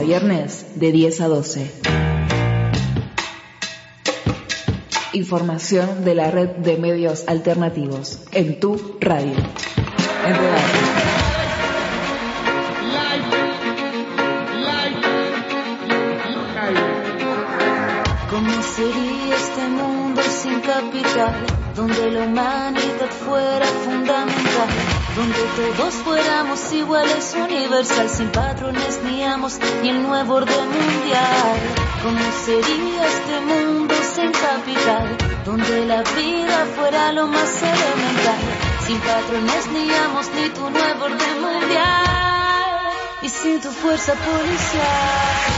viernes de 10 a 12. Información de la red de medios alternativos en tu radio. Enredate. ¿Cómo sería este mundo sin capital? Donde la humanidad fuera fundamental, donde todos fuéramos iguales, universal, sin patrones ni amos, ni el nuevo orden mundial. ¿Cómo sería este mundo sin capital? Donde la vida fuera lo más elemental, sin patrones ni amos, ni tu nuevo orden mundial, y sin tu fuerza policial.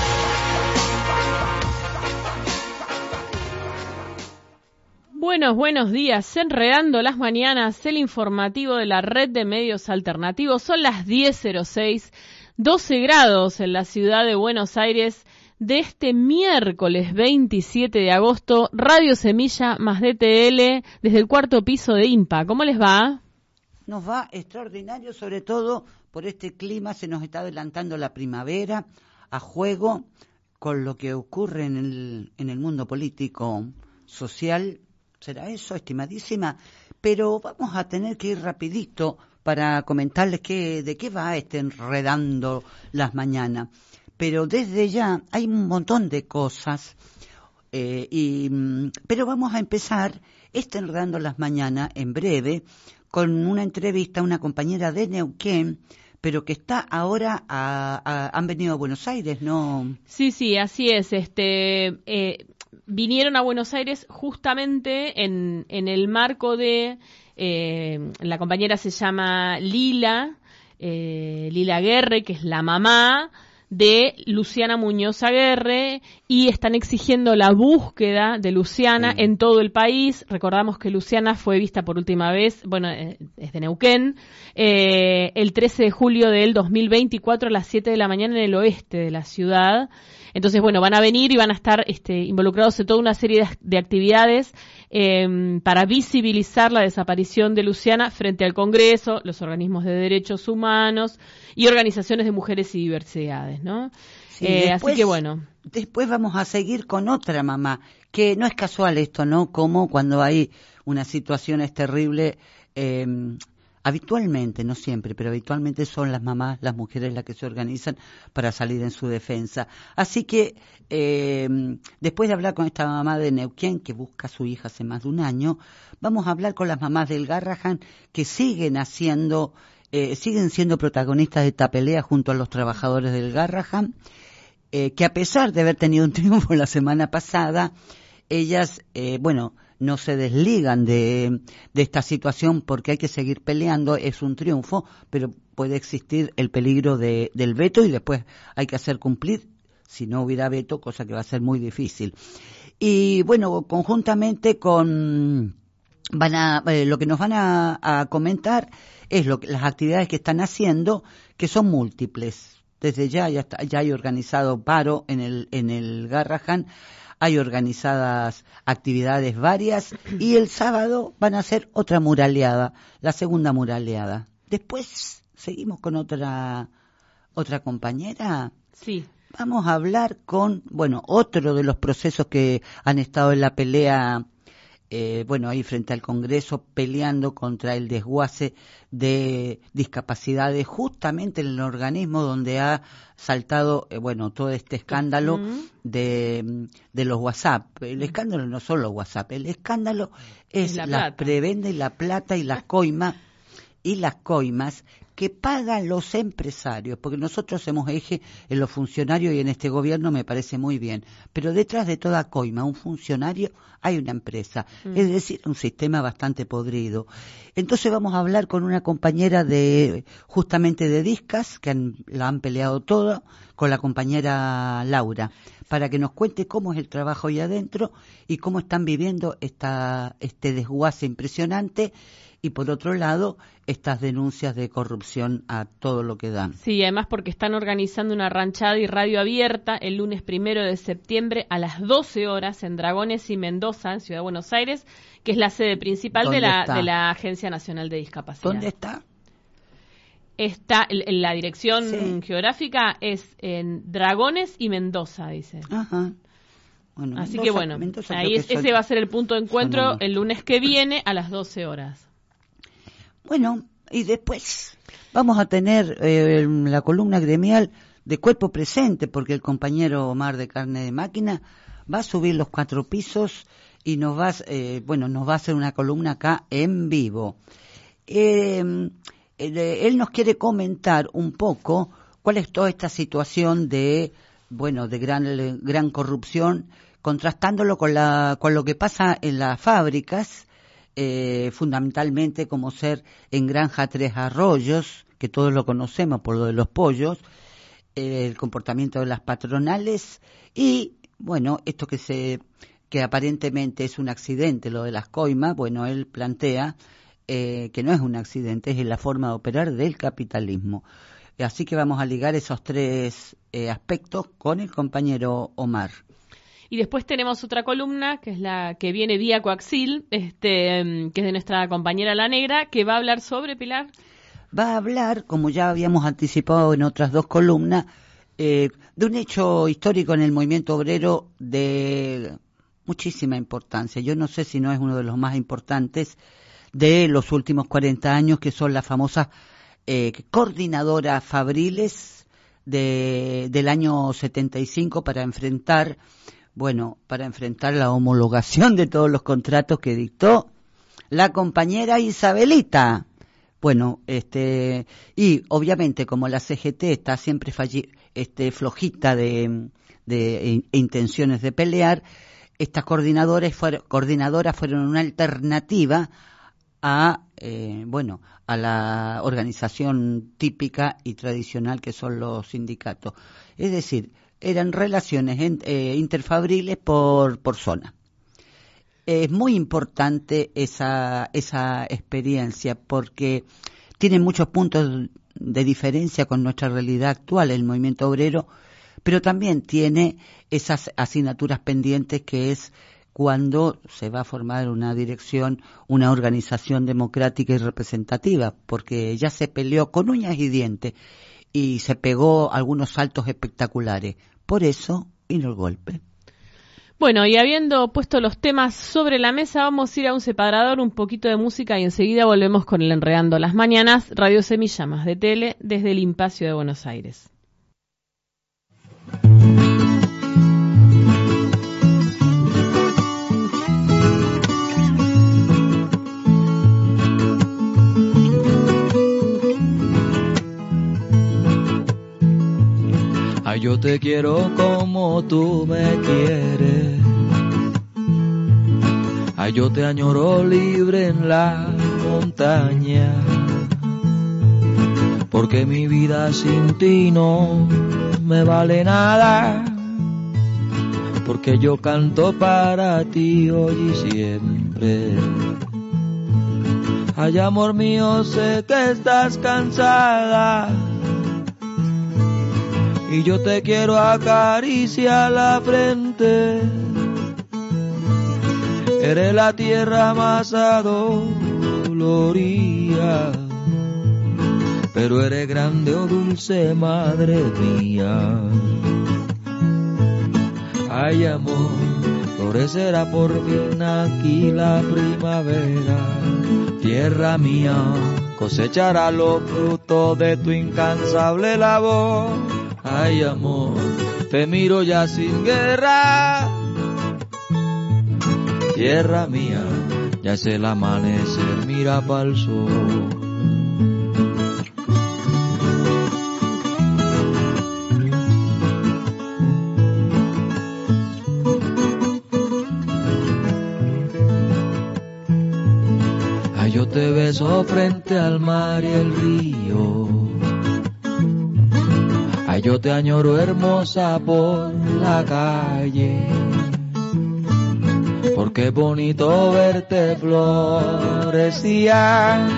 Buenos días, Enredando las Mañanas, el informativo de la red de medios alternativos. Son las 10:06, 12 grados en la ciudad de Buenos Aires de este miércoles 27 de agosto. Radio Semilla más DTL desde el cuarto piso de IMPA. ¿Cómo les va? Nos va extraordinario, sobre todo por este clima. Se nos está adelantando la primavera a juego con lo que ocurre en el mundo político, social. ¿Será eso, estimadísima? Pero vamos a tener que ir rapidito para comentarles de qué va Enredando las Mañanas. Pero desde ya hay un montón de cosas, pero vamos a empezar Enredando las Mañanas en breve con una entrevista a una compañera de Neuquén, pero que está ahora, han venido a Buenos Aires, ¿no? Sí, así es. Vinieron a Buenos Aires justamente en el marco de, la compañera se llama Lila Aguerre, que es la mamá de Luciana Muñoz Aguerre, y están exigiendo la búsqueda de Luciana en todo el país. Recordamos que Luciana fue vista por última vez, es de Neuquén, el 13 de julio del 2024 a las 7 de la mañana en el oeste de la ciudad. Entonces, van a venir y van a estar involucrados en toda una serie de actividades para visibilizar la desaparición de Luciana frente al Congreso, los organismos de derechos humanos y organizaciones de mujeres y diversidades, ¿no? Sí, después, así que después vamos a seguir con otra mamá, que no es casual esto, ¿no? Como cuando hay unas situaciones terribles, habitualmente, no siempre, pero habitualmente son las mamás, las mujeres las que se organizan para salir en su defensa. Así que después de hablar con esta mamá de Neuquén, que busca a su hija hace más de un año, vamos a hablar con las mamás del Garrahan, que siguen siendo protagonistas de esta pelea junto a los trabajadores del Garrahan, que a pesar de haber tenido un triunfo la semana pasada, ellas, no se desligan de esta situación porque hay que seguir peleando. Es un triunfo, pero puede existir el peligro del veto y después hay que hacer cumplir si no hubiera veto, cosa que va a ser muy difícil. Y conjuntamente con lo que nos van a comentar es las actividades que están haciendo, que son múltiples. Desde ya hay organizado paro en el Garrahan. Hay organizadas actividades varias y el sábado van a hacer otra muraleada, la segunda muraleada. Después seguimos con otra compañera. Sí. Vamos a hablar con, otro de los procesos que han estado en la pelea, ahí frente al Congreso, peleando contra el desguace de discapacidades, justamente en el organismo donde ha saltado, todo este escándalo de los WhatsApp. El escándalo no son los WhatsApp, el escándalo es la prebenda y la plata y las coimas que pagan los empresarios, porque nosotros hacemos eje en los funcionarios y en este gobierno me parece muy bien, pero detrás de toda coima, un funcionario, hay una empresa, es decir, un sistema bastante podrido. Entonces vamos a hablar con una compañera justamente de Discas, que la han peleado toda, con la compañera Laura, para que nos cuente cómo es el trabajo ahí adentro y cómo están viviendo este desguace impresionante. Y por otro lado, estas denuncias de corrupción a todo lo que dan. Sí, además porque están organizando una ranchada y radio abierta el lunes 1 de septiembre a las 12 horas en Dragones y Mendoza, en Ciudad de Buenos Aires, que es la sede principal de la Agencia Nacional de Discapacidad. ¿Dónde está? está la dirección Sí. geográfica es en Dragones y Mendoza, dice. Ajá. Bueno, Así Mendoza- que bueno, Mendoza ahí creo que ese va a ser el punto de encuentro zona el lunes que viene a las 12 horas. Bueno, y después vamos a tener la columna gremial de cuerpo presente, porque el compañero Omar de Carne de Máquina va a subir los 4 pisos y nos va a hacer una columna acá en vivo. Él nos quiere comentar un poco cuál es toda esta situación de gran corrupción, contrastándolo con lo que pasa en las fábricas, fundamentalmente como ser en Granja Tres Arroyos, que todos lo conocemos por lo de los pollos, el comportamiento de las patronales y, bueno, esto que aparentemente es un accidente, lo de las coimas, bueno, él plantea que no es un accidente, es la forma de operar del capitalismo. Así que vamos a ligar esos 3 aspectos con el compañero Omar. Y después tenemos otra columna, que es la que viene vía Coaxil, que es de nuestra compañera La Negra, que va a hablar sobre, Pilar. Va a hablar, como ya habíamos anticipado en otras 2 columnas, de un hecho histórico en el movimiento obrero de muchísima importancia. Yo no sé si no es uno de los más importantes de los últimos 40 años, que son las famosas coordinadoras fabriles del año 75 para enfrentar la homologación de todos los contratos que dictó la compañera Isabelita. Bueno, y obviamente como la CGT está siempre flojita de intenciones de pelear, estas coordinadoras fueron una alternativa a la organización típica y tradicional que son los sindicatos. Es decir, eran relaciones interfabriles por zona. Es muy importante esa experiencia porque tiene muchos puntos de diferencia con nuestra realidad actual, el movimiento obrero, pero también tiene esas asignaturas pendientes que es cuando se va a formar una dirección, una organización democrática y representativa, porque ya se peleó con uñas y dientes y se pegó algunos saltos espectaculares. Por eso vino el golpe. Bueno, y habiendo puesto los temas sobre la mesa, vamos a ir a un separador, un poquito de música y enseguida volvemos con el Enredando las Mañanas, Radio Semilla Más de Tele, desde el Impacio de Buenos Aires. Ay, yo te quiero como tú me quieres. Ay, yo te añoro libre en la montaña. Porque mi vida sin ti no me vale nada. Porque yo canto para ti hoy y siempre. Ay, amor mío, sé que estás cansada. Y yo te quiero acariciar la frente. Eres la tierra más adolorida, pero eres grande, oh dulce madre mía. Ay, amor, florecerá por fin aquí la primavera. Tierra mía, cosechará los frutos de tu incansable labor. Ay, amor, te miro ya sin guerra. Tierra mía, ya es el amanecer, mira pa'l sol. Ay, yo te beso frente al mar y el río. Ay, yo te añoro hermosa por la calle, porque es bonito verte florecía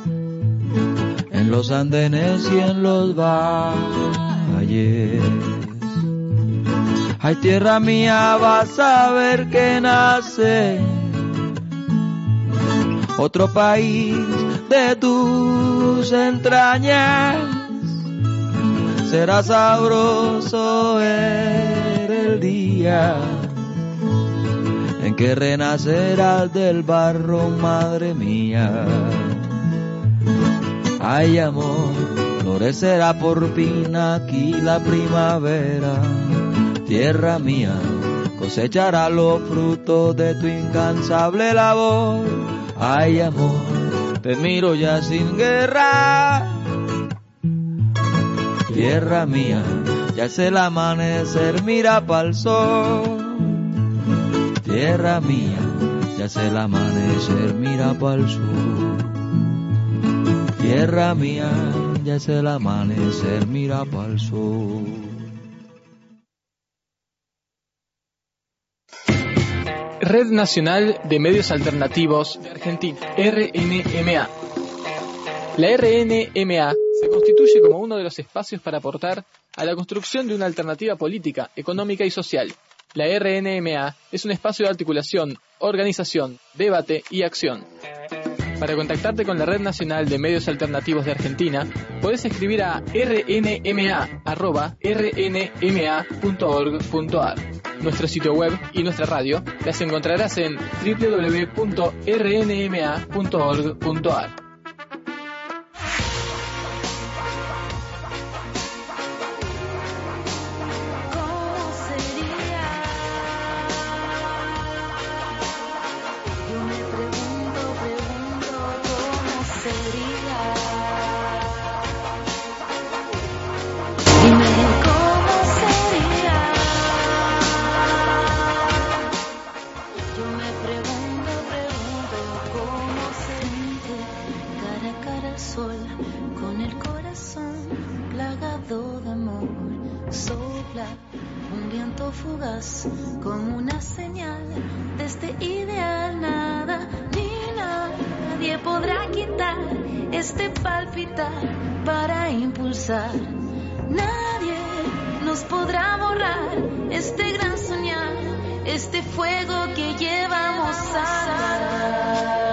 en los andenes y en los valles. Ay, tierra mía, vas a ver que nace otro país de tus entrañas. Será sabroso ver el día en que renacerás del barro, madre mía. Ay, amor, florecerá por fin aquí la primavera. Tierra mía, cosechará los frutos de tu incansable labor. Ay, amor, te miro ya sin guerra. Tierra mía, ya es el amanecer, mira pa'l sol. Tierra mía, ya es el amanecer, mira pa'l sur. Tierra mía, ya es el amanecer, mira pa'l sur. Red Nacional de Medios Alternativos de Argentina, RNMA. La RNMA se constituye como uno de los espacios para aportar a la construcción de una alternativa política, económica y social. La RNMA es un espacio de articulación, organización, debate y acción. Para contactarte con la Red Nacional de Medios Alternativos de Argentina, podés escribir a rnma@rnma.org.ar. Nuestro sitio web y nuestra radio las encontrarás en www.rnma.org.ar. Como una señal de este ideal, nada ni nadie podrá quitar este palpitar para impulsar. Nadie nos podrá borrar este gran soñar, este fuego que llevamos a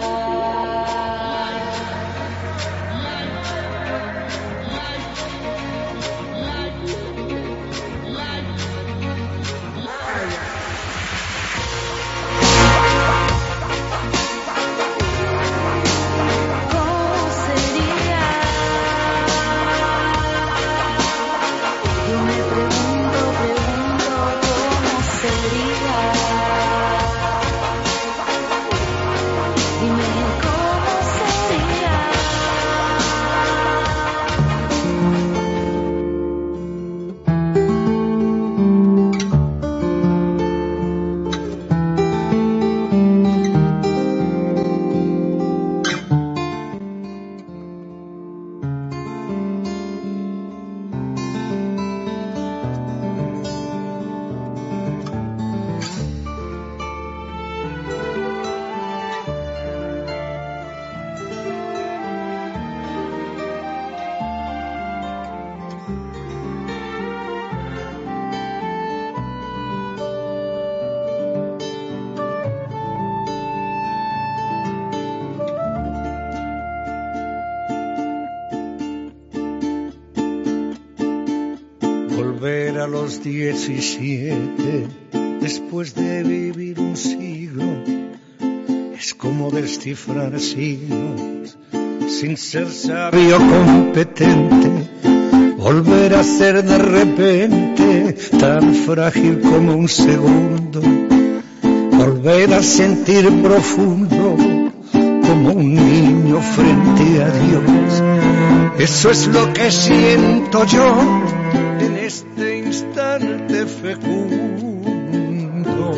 A los 17, después de vivir un siglo, es como descifrar siglos sin ser sabio competente, volver a ser de repente tan frágil como un segundo, volver a sentir profundo como un niño frente a Dios. Eso es lo que siento yo en este instante fecundo.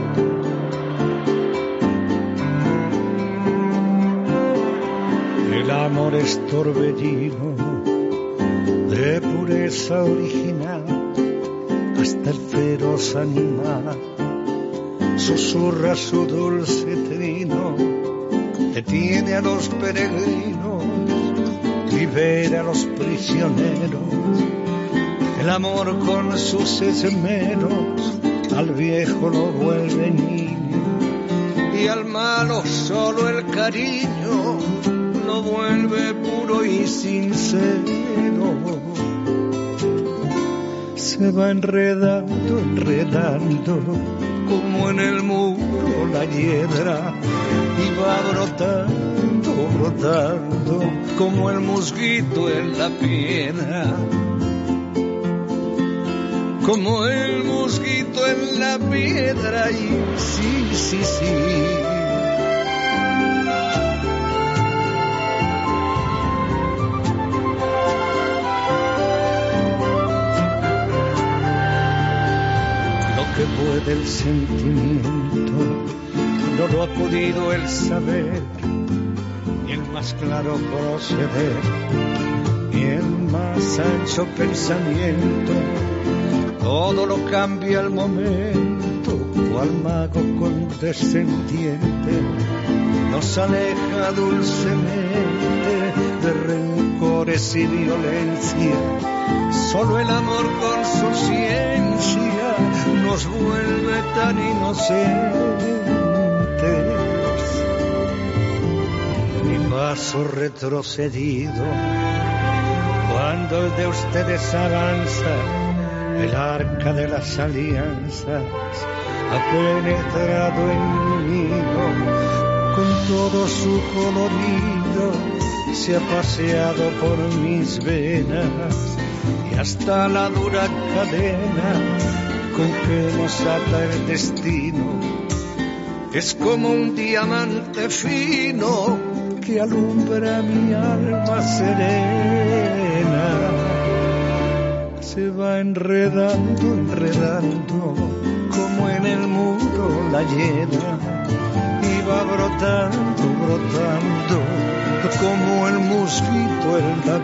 El amor es torbellino de pureza original, hasta el feroz animal susurra su dulce trino, detiene a los peregrinos, libera a los prisioneros. El amor con sus esmeros al viejo lo vuelve niño y al malo solo el cariño lo vuelve puro y sincero. Se va enredando, enredando, como en el muro la hiedra, y va brotando, brotando, como el musguito en la piedra. Como el mosquito en la piedra, y sí, sí, sí. Lo que puede el sentimiento no lo ha podido el saber, ni el más claro proceder, ni el más ancho pensamiento. Todo lo cambia al momento, cual mago condescendiente nos aleja dulcemente de rencores y violencia. Solo el amor con su ciencia nos vuelve tan inocentes. Mi paso retrocedido, cuando el de ustedes avanza, el arca de las alianzas ha penetrado en mí, con todo su colorido se ha paseado por mis venas, y hasta la dura cadena con que nos ata el destino es como un diamante fino que alumbra mi alma serena. Se va enredando, enredando, como en el muro la hiedra, y va brotando, brotando, como el mosquito en la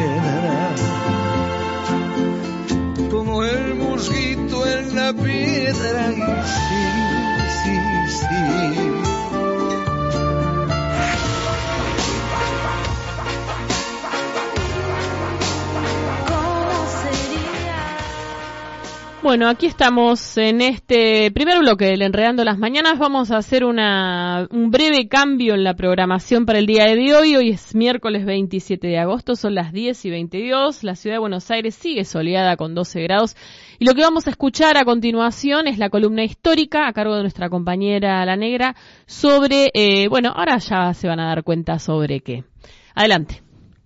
piedra. Como el mosquito en la piedra, y sí, sí, sí. Bueno, aquí estamos en este primer bloque del Enredando las Mañanas. Vamos a hacer un breve cambio en la programación para el día de hoy. Hoy es miércoles 27 de agosto, son las 10:22. La ciudad de Buenos Aires sigue soleada con 12 grados. Y lo que vamos a escuchar a continuación es la columna histórica a cargo de nuestra compañera La Negra sobre, ahora ya se van a dar cuenta sobre qué. Adelante.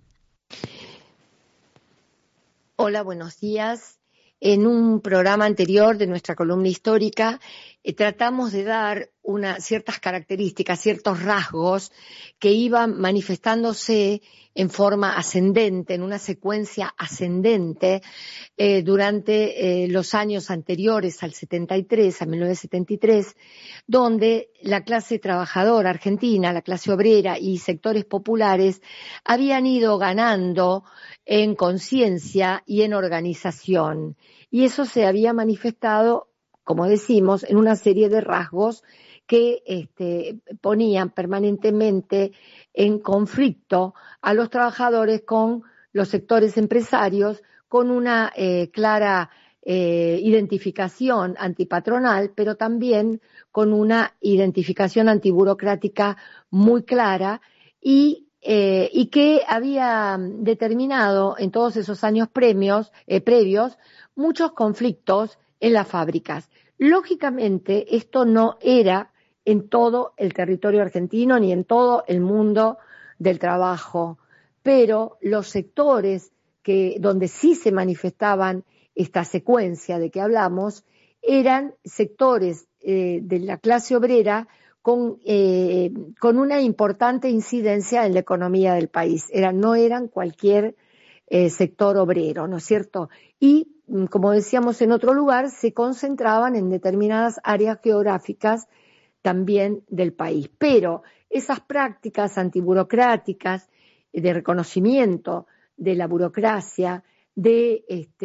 Hola, buenos días. En un programa anterior de nuestra columna histórica tratamos de dar ciertas características, ciertos rasgos que iban manifestándose en forma ascendente, en una secuencia ascendente durante los años anteriores al 73, a 1973, donde la clase trabajadora argentina, la clase obrera y sectores populares habían ido ganando en conciencia y en organización. Y eso se había manifestado, como decimos, en una serie de rasgos que ponían permanentemente en conflicto a los trabajadores con los sectores empresarios, con una clara identificación antipatronal, pero también con una identificación antiburocrática muy clara y que había determinado en todos esos años previos muchos conflictos en las fábricas. Lógicamente, esto no era en todo el territorio argentino ni en todo el mundo del trabajo, pero los sectores donde sí se manifestaban esta secuencia de que hablamos eran sectores de la clase obrera con una importante incidencia en la economía del país. No eran cualquier sector obrero, ¿no es cierto? Y, como decíamos en otro lugar, se concentraban en determinadas áreas geográficas también del país. Pero esas prácticas antiburocráticas de reconocimiento de la burocracia, de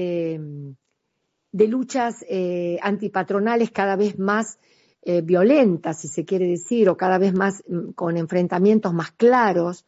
luchas antipatronales cada vez más violentas, si se quiere decir, o cada vez más con enfrentamientos más claros,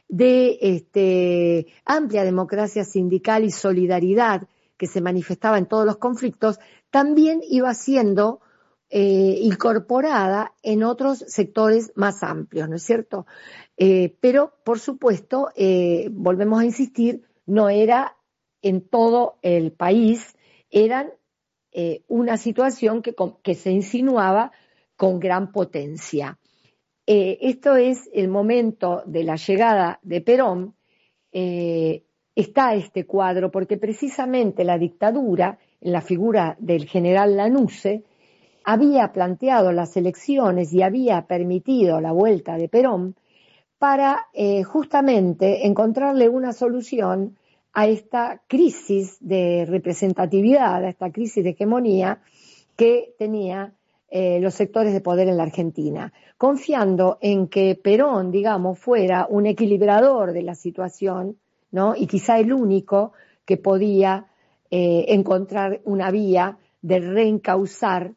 de amplia democracia sindical y solidaridad que se manifestaba en todos los conflictos, también iba siendo incorporada en otros sectores más amplios, ¿no es cierto? Pero, por supuesto, volvemos a insistir, no era en todo el país, eran una situación que se insinuaba con gran potencia. Esto es el momento de la llegada de Perón, está este cuadro, porque precisamente la dictadura, en la figura del general Lanusse, había planteado las elecciones y había permitido la vuelta de Perón para justamente encontrarle una solución a esta crisis de representatividad, a esta crisis de hegemonía que tenía los sectores de poder en la Argentina, confiando en que Perón, digamos, fuera un equilibrador de la situación, ¿no? Y quizá el único que podía encontrar una vía de reencauzar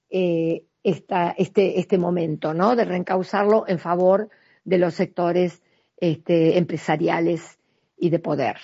este momento, ¿no? De reencauzarlo en favor de los sectores empresariales y de poder.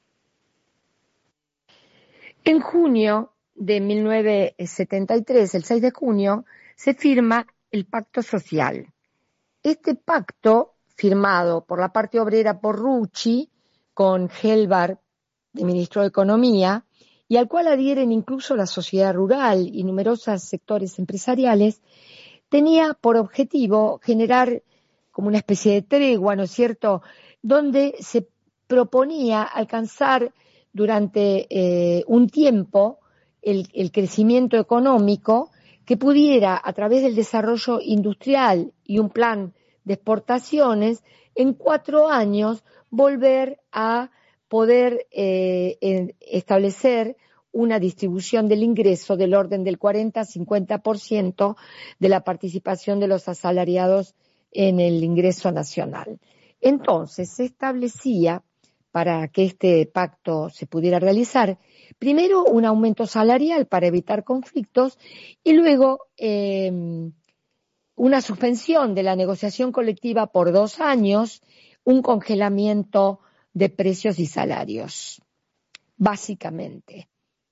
En junio de 1973, el 6 de junio, se firma el Pacto Social. Este pacto, firmado por la parte obrera por Rucci, con Helbar, de ministro de Economía, y al cual adhieren incluso la sociedad rural y numerosos sectores empresariales, tenía por objetivo generar como una especie de tregua, ¿no es cierto?, donde se proponía alcanzar durante un tiempo el crecimiento económico que pudiera, a través del desarrollo industrial y un plan de exportaciones, en 4 años volver a poder establecer una distribución del ingreso del orden del 40-50% de la participación de los asalariados en el ingreso nacional. Entonces, se establecía, para que este pacto se pudiera realizar, primero un aumento salarial para evitar conflictos y luego una suspensión de la negociación colectiva por 2 años, un congelamiento de precios y salarios, básicamente.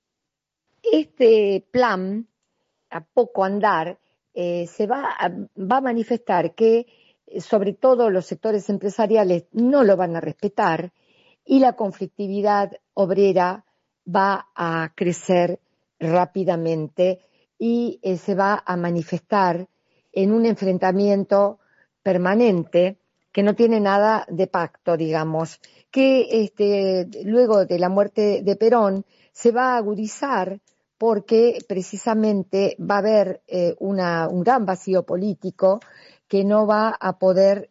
Este plan, a poco andar, se va a manifestar que sobre todo los sectores empresariales no lo van a respetar y la conflictividad obrera va a crecer rápidamente y se va a manifestar en un enfrentamiento permanente que no tiene nada de pacto, digamos, que luego de la muerte de Perón se va a agudizar porque precisamente va a haber un gran vacío político que no va a poder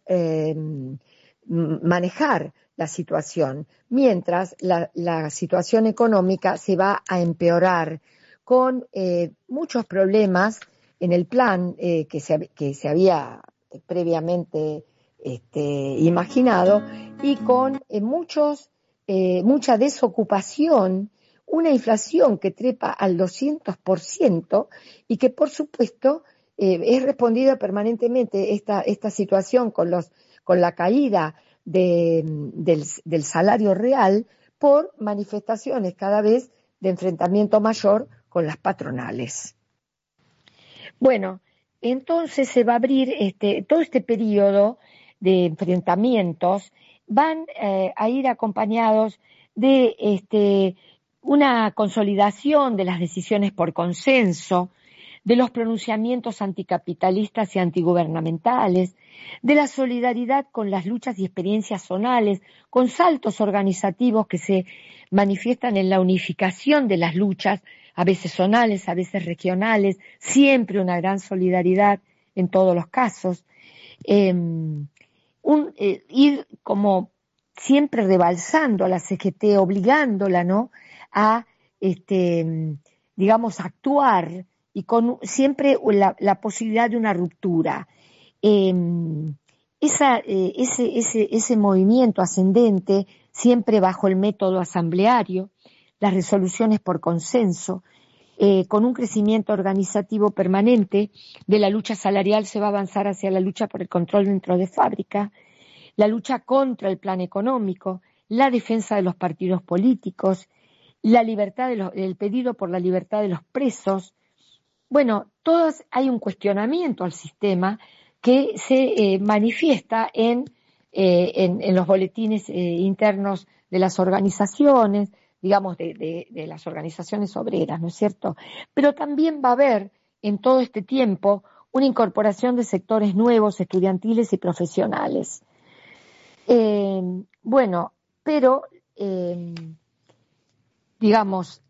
manejar la situación, mientras la situación económica se va a empeorar con muchos problemas en el plan que se había previamente imaginado y con mucha desocupación, una inflación que trepa al 200% y que por supuesto es respondida permanentemente esta situación con la caída del salario real por manifestaciones cada vez de enfrentamiento mayor con las patronales. Bueno, entonces se va a abrir todo este periodo de enfrentamientos, van a ir acompañados de una consolidación de las decisiones por consenso, de los pronunciamientos anticapitalistas y antigubernamentales, de la solidaridad con las luchas y experiencias zonales, con saltos organizativos que se manifiestan en la unificación de las luchas, a veces zonales, a veces regionales, siempre una gran solidaridad en todos los casos. Ir como siempre rebalsando a la CGT, obligándola, ¿no?, a, digamos, actuar y con siempre la posibilidad de una ruptura. Ese movimiento ascendente, siempre bajo el método asambleario, las resoluciones por consenso, con un crecimiento organizativo permanente de la lucha salarial se va a avanzar hacia la lucha por el control dentro de fábrica, la lucha contra el plan económico, la defensa de los partidos políticos, la libertad el pedido por la libertad de los presos, bueno, hay un cuestionamiento al sistema que se manifiesta en los boletines internos de las organizaciones, digamos, de las organizaciones obreras, ¿no es cierto? Pero también va a haber en todo este tiempo una incorporación de sectores nuevos, estudiantiles y profesionales. Bueno, pero, digamos,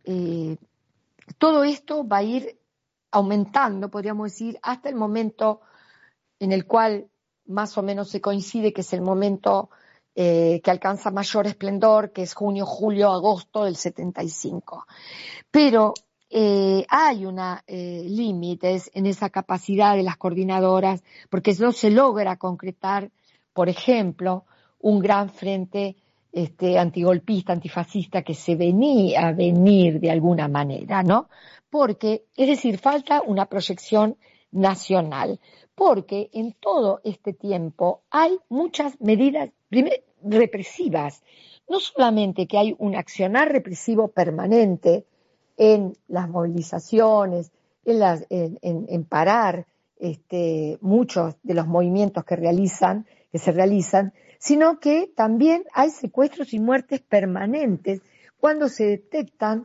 todo esto va a ir aumentando, podríamos decir, hasta el momento en el cual más o menos se coincide que es el momento que alcanza mayor esplendor, que es junio, julio, agosto del 75. Pero hay límites en esa capacidad de las coordinadoras, porque no se logra concretar, por ejemplo, un gran frente antigolpista, antifascista que se venía a venir de alguna manera, ¿no? Porque, es decir, falta una proyección nacional, porque en todo este tiempo hay muchas medidas represivas, no solamente que hay un accionar represivo permanente en las movilizaciones, en parar muchos de los movimientos que se realizan, sino que también hay secuestros y muertes permanentes cuando se detectan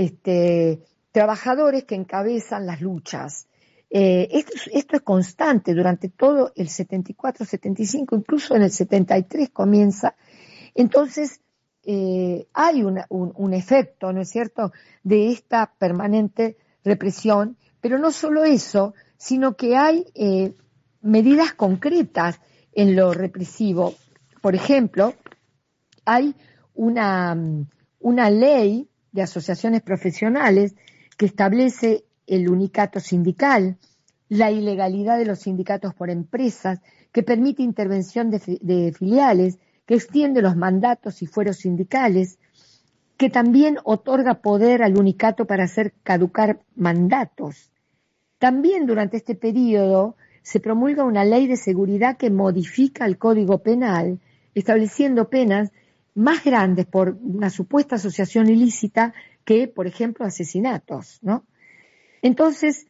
trabajadores que encabezan las luchas. Esto es constante durante todo el 74, 75, incluso en el 73 comienza. Entonces, hay un efecto, ¿no es cierto?, de esta permanente represión, pero no solo eso, sino que hay medidas concretas en lo represivo. Por ejemplo, hay una ley de asociaciones profesionales que establece el unicato sindical, la ilegalidad de los sindicatos por empresas, que permite intervención de filiales, que extiende los mandatos y fueros sindicales, que también otorga poder al unicato para hacer caducar mandatos. También durante este periodo se promulga una ley de seguridad que modifica el Código Penal, estableciendo penas más grandes por una supuesta asociación ilícita que, por ejemplo, asesinatos, ¿no? Entonces,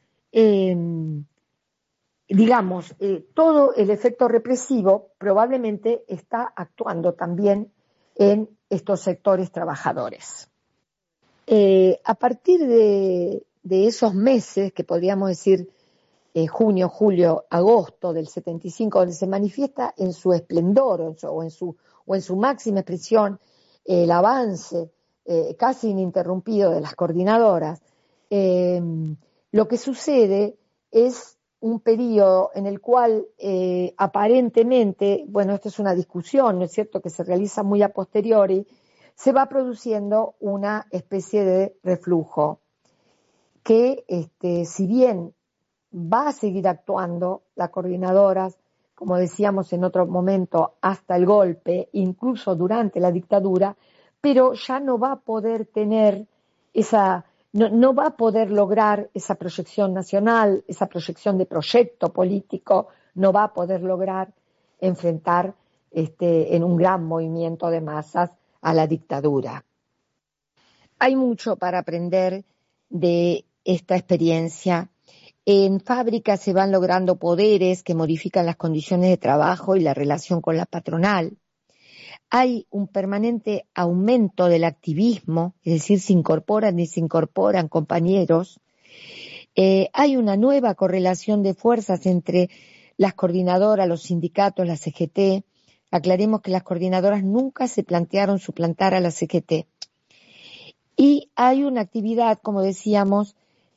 todo el efecto represivo probablemente está actuando también en estos sectores trabajadores. A partir de esos meses, que podríamos decir junio, julio, agosto del 75, donde se manifiesta en su esplendor o en su máxima expresión el avance casi ininterrumpido de las coordinadoras, lo que sucede es un periodo en el cual aparentemente, bueno, esto es una discusión, ¿no es cierto?, que se realiza muy a posteriori, se va produciendo una especie de reflujo que, si bien va a seguir actuando las coordinadoras, como decíamos en otro momento, hasta el golpe, incluso durante la dictadura, pero ya no va a poder tener no va a poder lograr esa proyección nacional, esa proyección de proyecto político, no va a poder lograr enfrentar en un gran movimiento de masas a la dictadura. Hay mucho para aprender de esta experiencia. En fábricas se van logrando poderes que modifican las condiciones de trabajo y la relación con la patronal. Hay un permanente aumento del activismo, es decir, se incorporan y se incorporan compañeros. Hay una nueva correlación de fuerzas entre las coordinadoras, los sindicatos, la CGT. Aclaremos que las coordinadoras nunca se plantearon suplantar a la CGT. Y hay una actividad, como decíamos,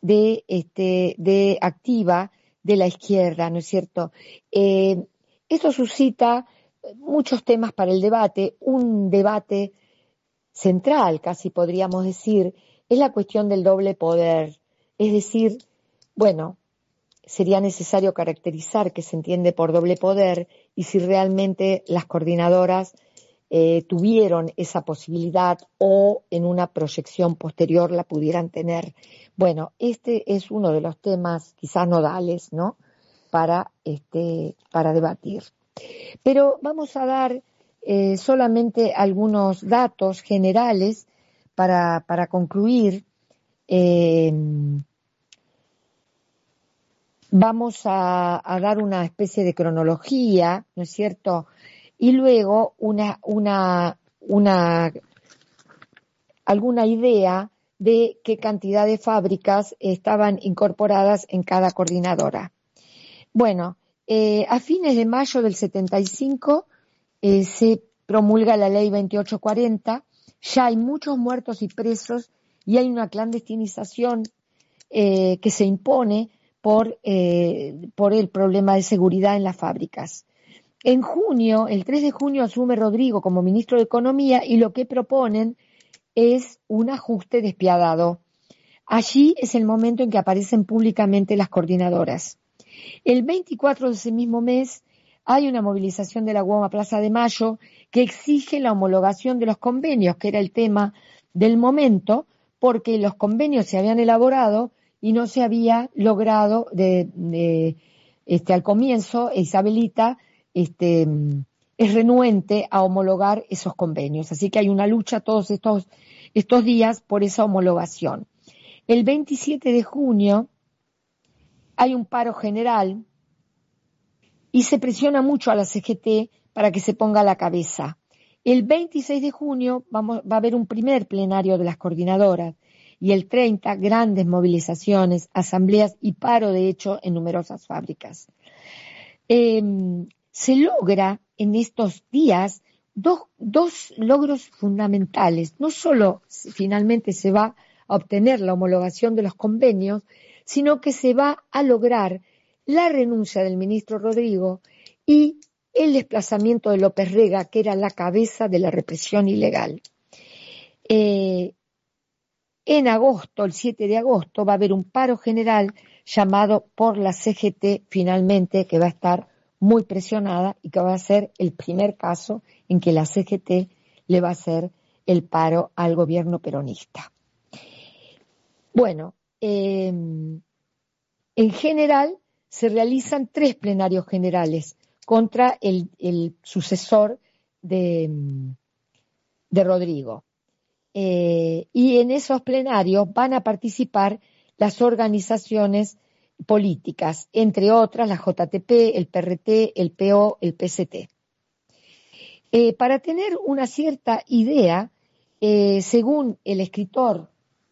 de activa de la izquierda, ¿no es cierto? Esto suscita muchos temas para el debate. Un debate central, casi podríamos decir, es la cuestión del doble poder. Es decir, bueno, sería necesario caracterizar qué se entiende por doble poder y si realmente las coordinadoras tuvieron esa posibilidad o en una proyección posterior la pudieran tener. Bueno, este es uno de los temas quizás nodales, ¿no?, para debatir. Pero vamos a dar solamente algunos datos generales para concluir. vamos a dar una especie de cronología, ¿no es cierto? Y luego alguna idea de qué cantidad de fábricas estaban incorporadas en cada coordinadora. Bueno, a fines de mayo del 75 se promulga la ley 2840, ya hay muchos muertos y presos y hay una clandestinización que se impone por el problema de seguridad en las fábricas. En junio, el 3 de junio, asume Rodrigo como ministro de Economía y lo que proponen es un ajuste despiadado. Allí es el momento en que aparecen públicamente las coordinadoras. El 24 de ese mismo mes hay una movilización de la UOMA Plaza de Mayo que exige la homologación de los convenios, que era el tema del momento, porque los convenios se habían elaborado y no se había logrado al comienzo, Isabelita es renuente a homologar esos convenios. Así que hay una lucha todos estos días por esa homologación. El 27 de junio hay un paro general y se presiona mucho a la CGT para que se ponga a la cabeza. El 26 de junio va a haber un primer plenario de las coordinadoras y el 30 grandes movilizaciones, asambleas y paro de hecho en numerosas fábricas. Se logra en estos días dos logros fundamentales. No solo finalmente se va a obtener la homologación de los convenios, sino que se va a lograr la renuncia del ministro Rodrigo y el desplazamiento de López Rega, que era la cabeza de la represión ilegal. En agosto, el 7 de agosto, va a haber un paro general llamado por la CGT finalmente, que va a estar muy presionada y que va a ser el primer caso en que la CGT le va a hacer el paro al gobierno peronista. Bueno, en general se realizan 3 plenarios generales contra el sucesor de Rodrigo. Y en esos plenarios van a participar las organizaciones políticas, entre otras la JTP, el PRT, el PO, el PCT. Para tener una cierta idea, según el escritor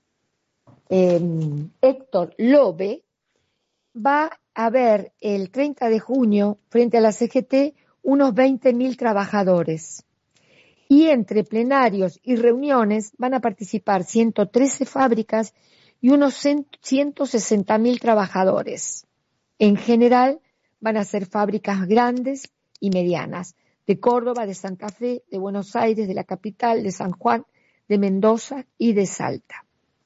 Héctor Lobe, va a haber el 30 de junio frente a la CGT unos 20.000 trabajadores. Y entre plenarios y reuniones van a participar 113 fábricas y unos 160.000 trabajadores. En general van a ser fábricas grandes y medianas, de Córdoba, de Santa Fe, de Buenos Aires, de la capital, de San Juan, de Mendoza y de Salta.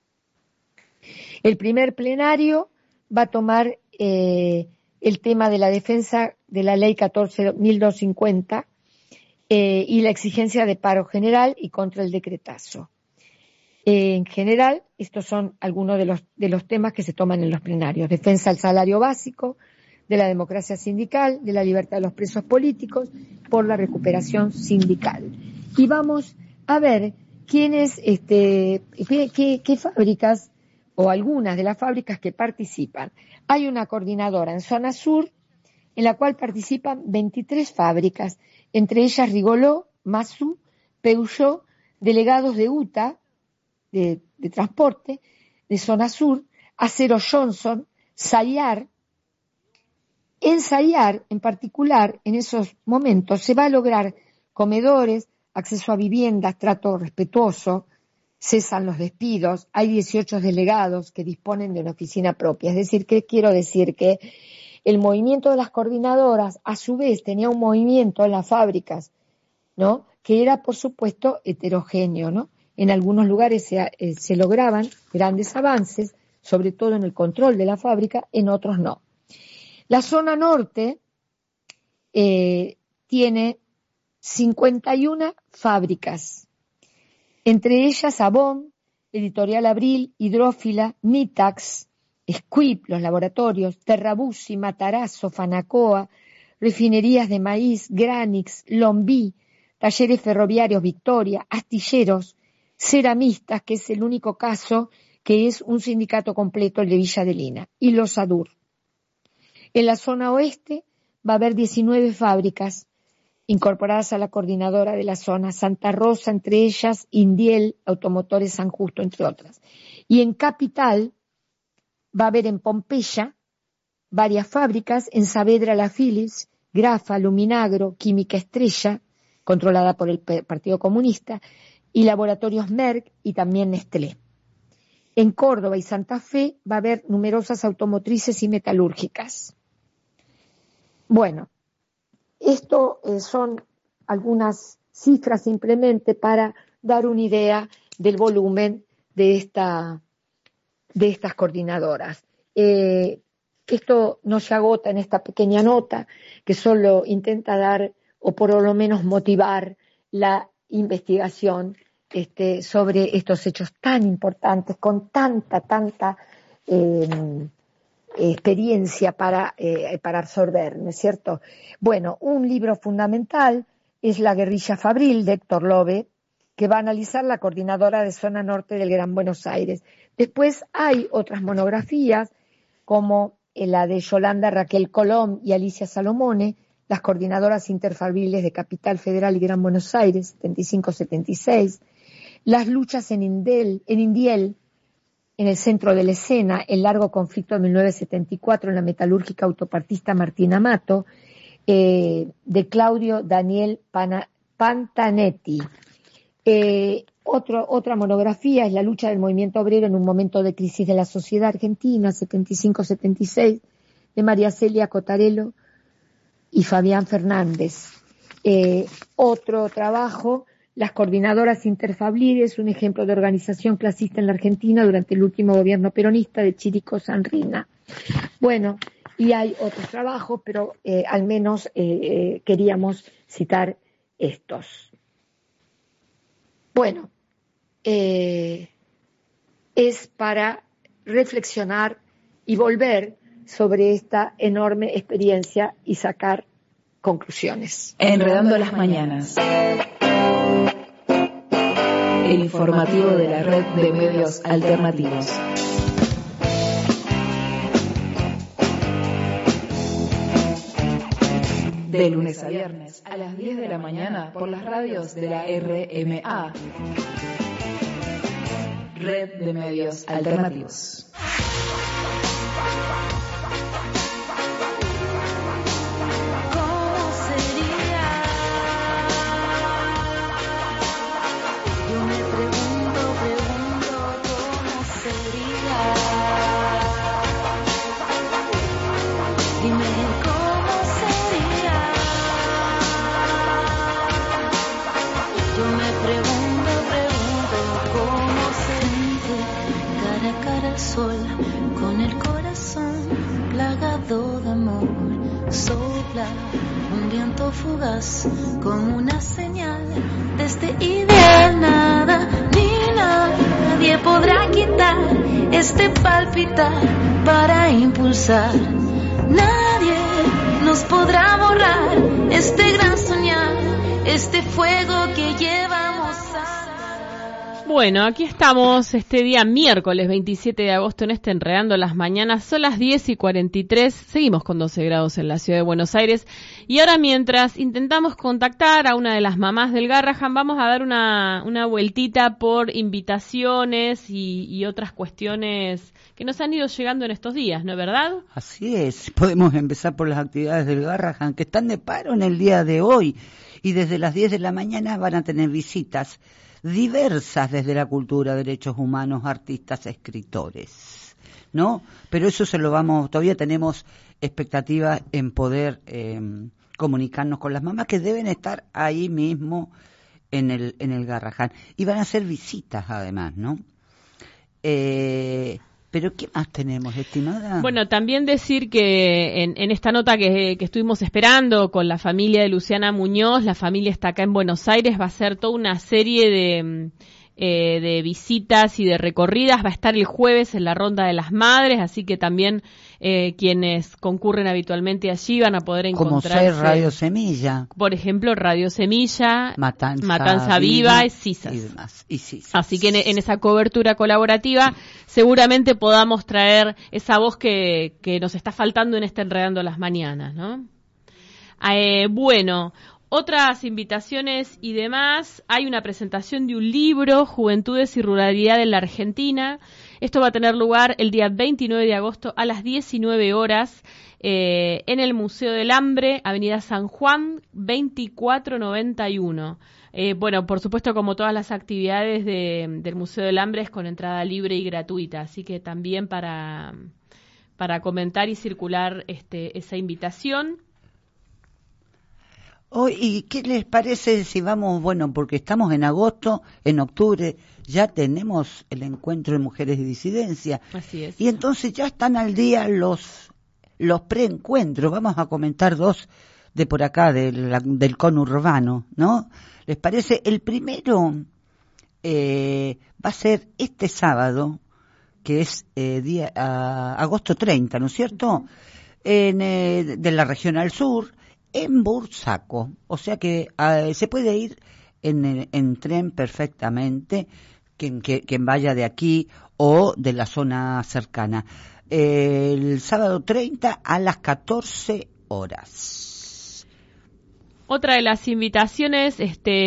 El primer plenario va a tomar el tema de la defensa de la ley 14.250 y la exigencia de paro general y contra el decretazo. En general, estos son algunos de los temas que se toman en los plenarios. Defensa del salario básico, de la democracia sindical, de la libertad de los presos políticos, por la recuperación sindical. Y vamos a ver quiénes, qué fábricas o algunas de las fábricas que participan. Hay una coordinadora en zona sur en la cual participan 23 fábricas, entre ellas Rigoló, Masu, Peugeot, delegados de UTA, de transporte, de zona sur, Acero Johnson, Sayar. En Sayar, en particular, en esos momentos, se va a lograr comedores, acceso a viviendas, trato respetuoso, cesan los despidos, hay 18 delegados que disponen de una oficina propia. Es decir, ¿qué quiero decir? Que el movimiento de las coordinadoras, a su vez, tenía un movimiento en las fábricas, ¿no? Que era, por supuesto, heterogéneo, ¿no? En algunos lugares se lograban grandes avances, sobre todo en el control de la fábrica, en otros no. La zona norte tiene 51 fábricas, entre ellas Avon, Editorial Abril, Hidrófila, Nitax, Squip, los laboratorios, Terrabuzzi, Matarazzo, Fanacoa, refinerías de maíz, Granix, Lombí, talleres ferroviarios Victoria, astilleros, ceramistas, que es el único caso que es un sindicato completo, el de Villa de Lina, y los ADUR. En la zona oeste va a haber 19 fábricas incorporadas a la coordinadora de la zona, Santa Rosa, entre ellas Indiel, Automotores San Justo, entre otras. Y en Capital va a haber en Pompeya varias fábricas, en Saavedra la Philips, Grafa, Luminagro, Química Estrella, controlada por el Partido Comunista, y Laboratorios Merck y también Nestlé. En Córdoba y Santa Fe va a haber numerosas automotrices y metalúrgicas. Bueno, esto son algunas cifras simplemente para dar una idea del volumen de estas coordinadoras. Esto no se agota en esta pequeña nota, que solo intenta dar, o por lo menos motivar, la investigación sobre estos hechos tan importantes, con tanta experiencia para absorber, ¿no es cierto? Bueno, un libro fundamental es La guerrilla fabril, de Héctor Lobe, que va a analizar la coordinadora de zona norte del Gran Buenos Aires. Después hay otras monografías, como la de Yolanda Raquel Colom y Alicia Salomone, las coordinadoras interfabriles de Capital Federal y Gran Buenos Aires, 75-76, las luchas en Indiel, en el centro de la escena, el largo conflicto de 1974 en la metalúrgica autopartista Martín Amato, de Claudio Daniel Pantanetti. Otra monografía es la lucha del movimiento obrero en un momento de crisis de la sociedad argentina, 75-76, de María Celia Cotarello y Fabián Fernández. Otro trabajo, las coordinadoras interfabriles, un ejemplo de organización clasista en la Argentina durante el último gobierno peronista, de Chirico Sanrina. Bueno, y hay otros trabajos, pero al menos queríamos citar estos. Bueno, es para reflexionar y volver sobre esta enorme experiencia y sacar conclusiones. Enredando las mañanas. El informativo de la red de medios alternativos. De lunes a viernes a las 10 de la mañana por las radios de la RMA. Red de Medios Alternativos. Con el corazón plagado de amor, sopla un viento fugaz como una señal de este ideal. Nada ni nadie podrá quitar este palpitar para impulsar. Nadie nos podrá borrar este gran soñar, este fuego que llevamos a... Bueno, aquí estamos este día miércoles 27 de agosto en Enredando las Mañanas. Son las 10:43, seguimos con 12 grados en la ciudad de Buenos Aires. Y ahora, mientras intentamos contactar a una de las mamás del Garrahan, vamos a dar una vueltita por invitaciones y otras cuestiones que nos han ido llegando en estos días, ¿no es verdad? Así es, podemos empezar por las actividades del Garrahan, que están de paro en el día de hoy. Y desde las 10 de la mañana van a tener visitas diversas desde la cultura, derechos humanos, artistas, escritores, ¿no? Pero eso todavía tenemos expectativas en poder comunicarnos con las mamás que deben estar ahí mismo en el Garrahan. Y van a hacer visitas además, ¿no? Pero ¿qué más tenemos, estimada? Bueno, también decir que en esta nota que estuvimos esperando con la familia de Luciana Muñoz, la familia está acá en Buenos Aires, va a ser toda una serie de visitas y de recorridas. Va a estar el jueves en la Ronda de las Madres, así que también quienes concurren habitualmente allí van a poder encontrarse. Como ser Radio Semilla. Por ejemplo, Radio Semilla, Matanza Viva y Sisas. Y demás, y Sisas. Así que en esa cobertura colaborativa seguramente podamos traer esa voz que nos está faltando en este Enredando las Mañanas, ¿no? Bueno, otras invitaciones y demás. Hay una presentación de un libro, Juventudes y Ruralidad en la Argentina. Esto va a tener lugar el día 29 de agosto a las 19 horas en el Museo del Hambre, Avenida San Juan, 2491. Bueno, por supuesto, como todas las actividades del Museo del Hambre, es con entrada libre y gratuita. Así que también para comentar y circular esa invitación. ¿Y qué les parece si vamos, bueno, porque estamos en agosto, en octubre, ya tenemos el encuentro de mujeres y disidencia? Así es. Y entonces ya están al día los preencuentros. Vamos a comentar dos de por acá, del conurbano, ¿no? ¿Les parece? El primero va a ser este sábado, que es agosto 30, ¿no es cierto? De la Regional Sur, en Bursaco, o sea que se puede ir en tren perfectamente, quien vaya de aquí o de la zona cercana. El sábado 30 a las 14 horas. Otra de las invitaciones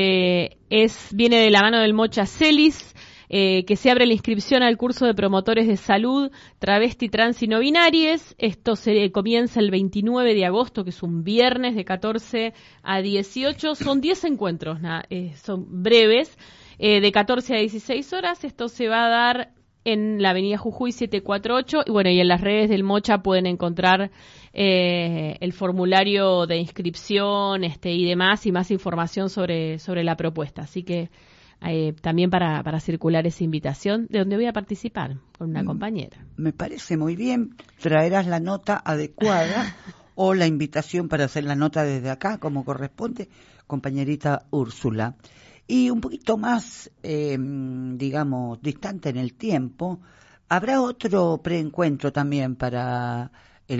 viene de la mano del Mocha Celis, que se abre la inscripción al curso de promotores de salud, travesti, trans y no binarias. Esto comienza el 29 de agosto, que es un viernes, de 14 a 18. Son 10 encuentros, son breves, de 14 a 16 horas. Esto se va a dar en la avenida Jujuy 748. Y bueno, y en las redes del Mocha pueden encontrar el formulario de inscripción y demás, y más información sobre la propuesta. Así que también para circular esa invitación, de donde voy a participar con una compañera. Me parece muy bien. Traerás la nota adecuada o la invitación para hacer la nota desde acá, como corresponde, compañerita Úrsula. Y un poquito más, digamos, distante en el tiempo, habrá otro preencuentro también para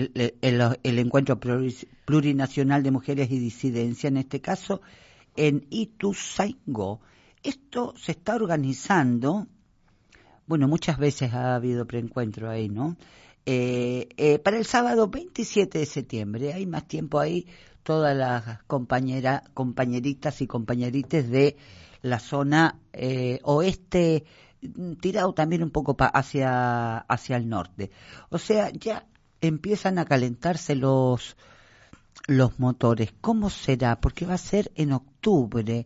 el encuentro plurinacional de mujeres y disidencia, en este caso en Ituzaingó. Esto se está organizando, bueno, muchas veces ha habido preencuentro ahí, ¿no? Para el sábado 27 de septiembre, hay más tiempo ahí, todas las compañeritas y compañerites de la zona oeste, tirado también un poco hacia el norte. O sea, ya empiezan a calentarse los motores. ¿Cómo será? Porque va a ser en octubre.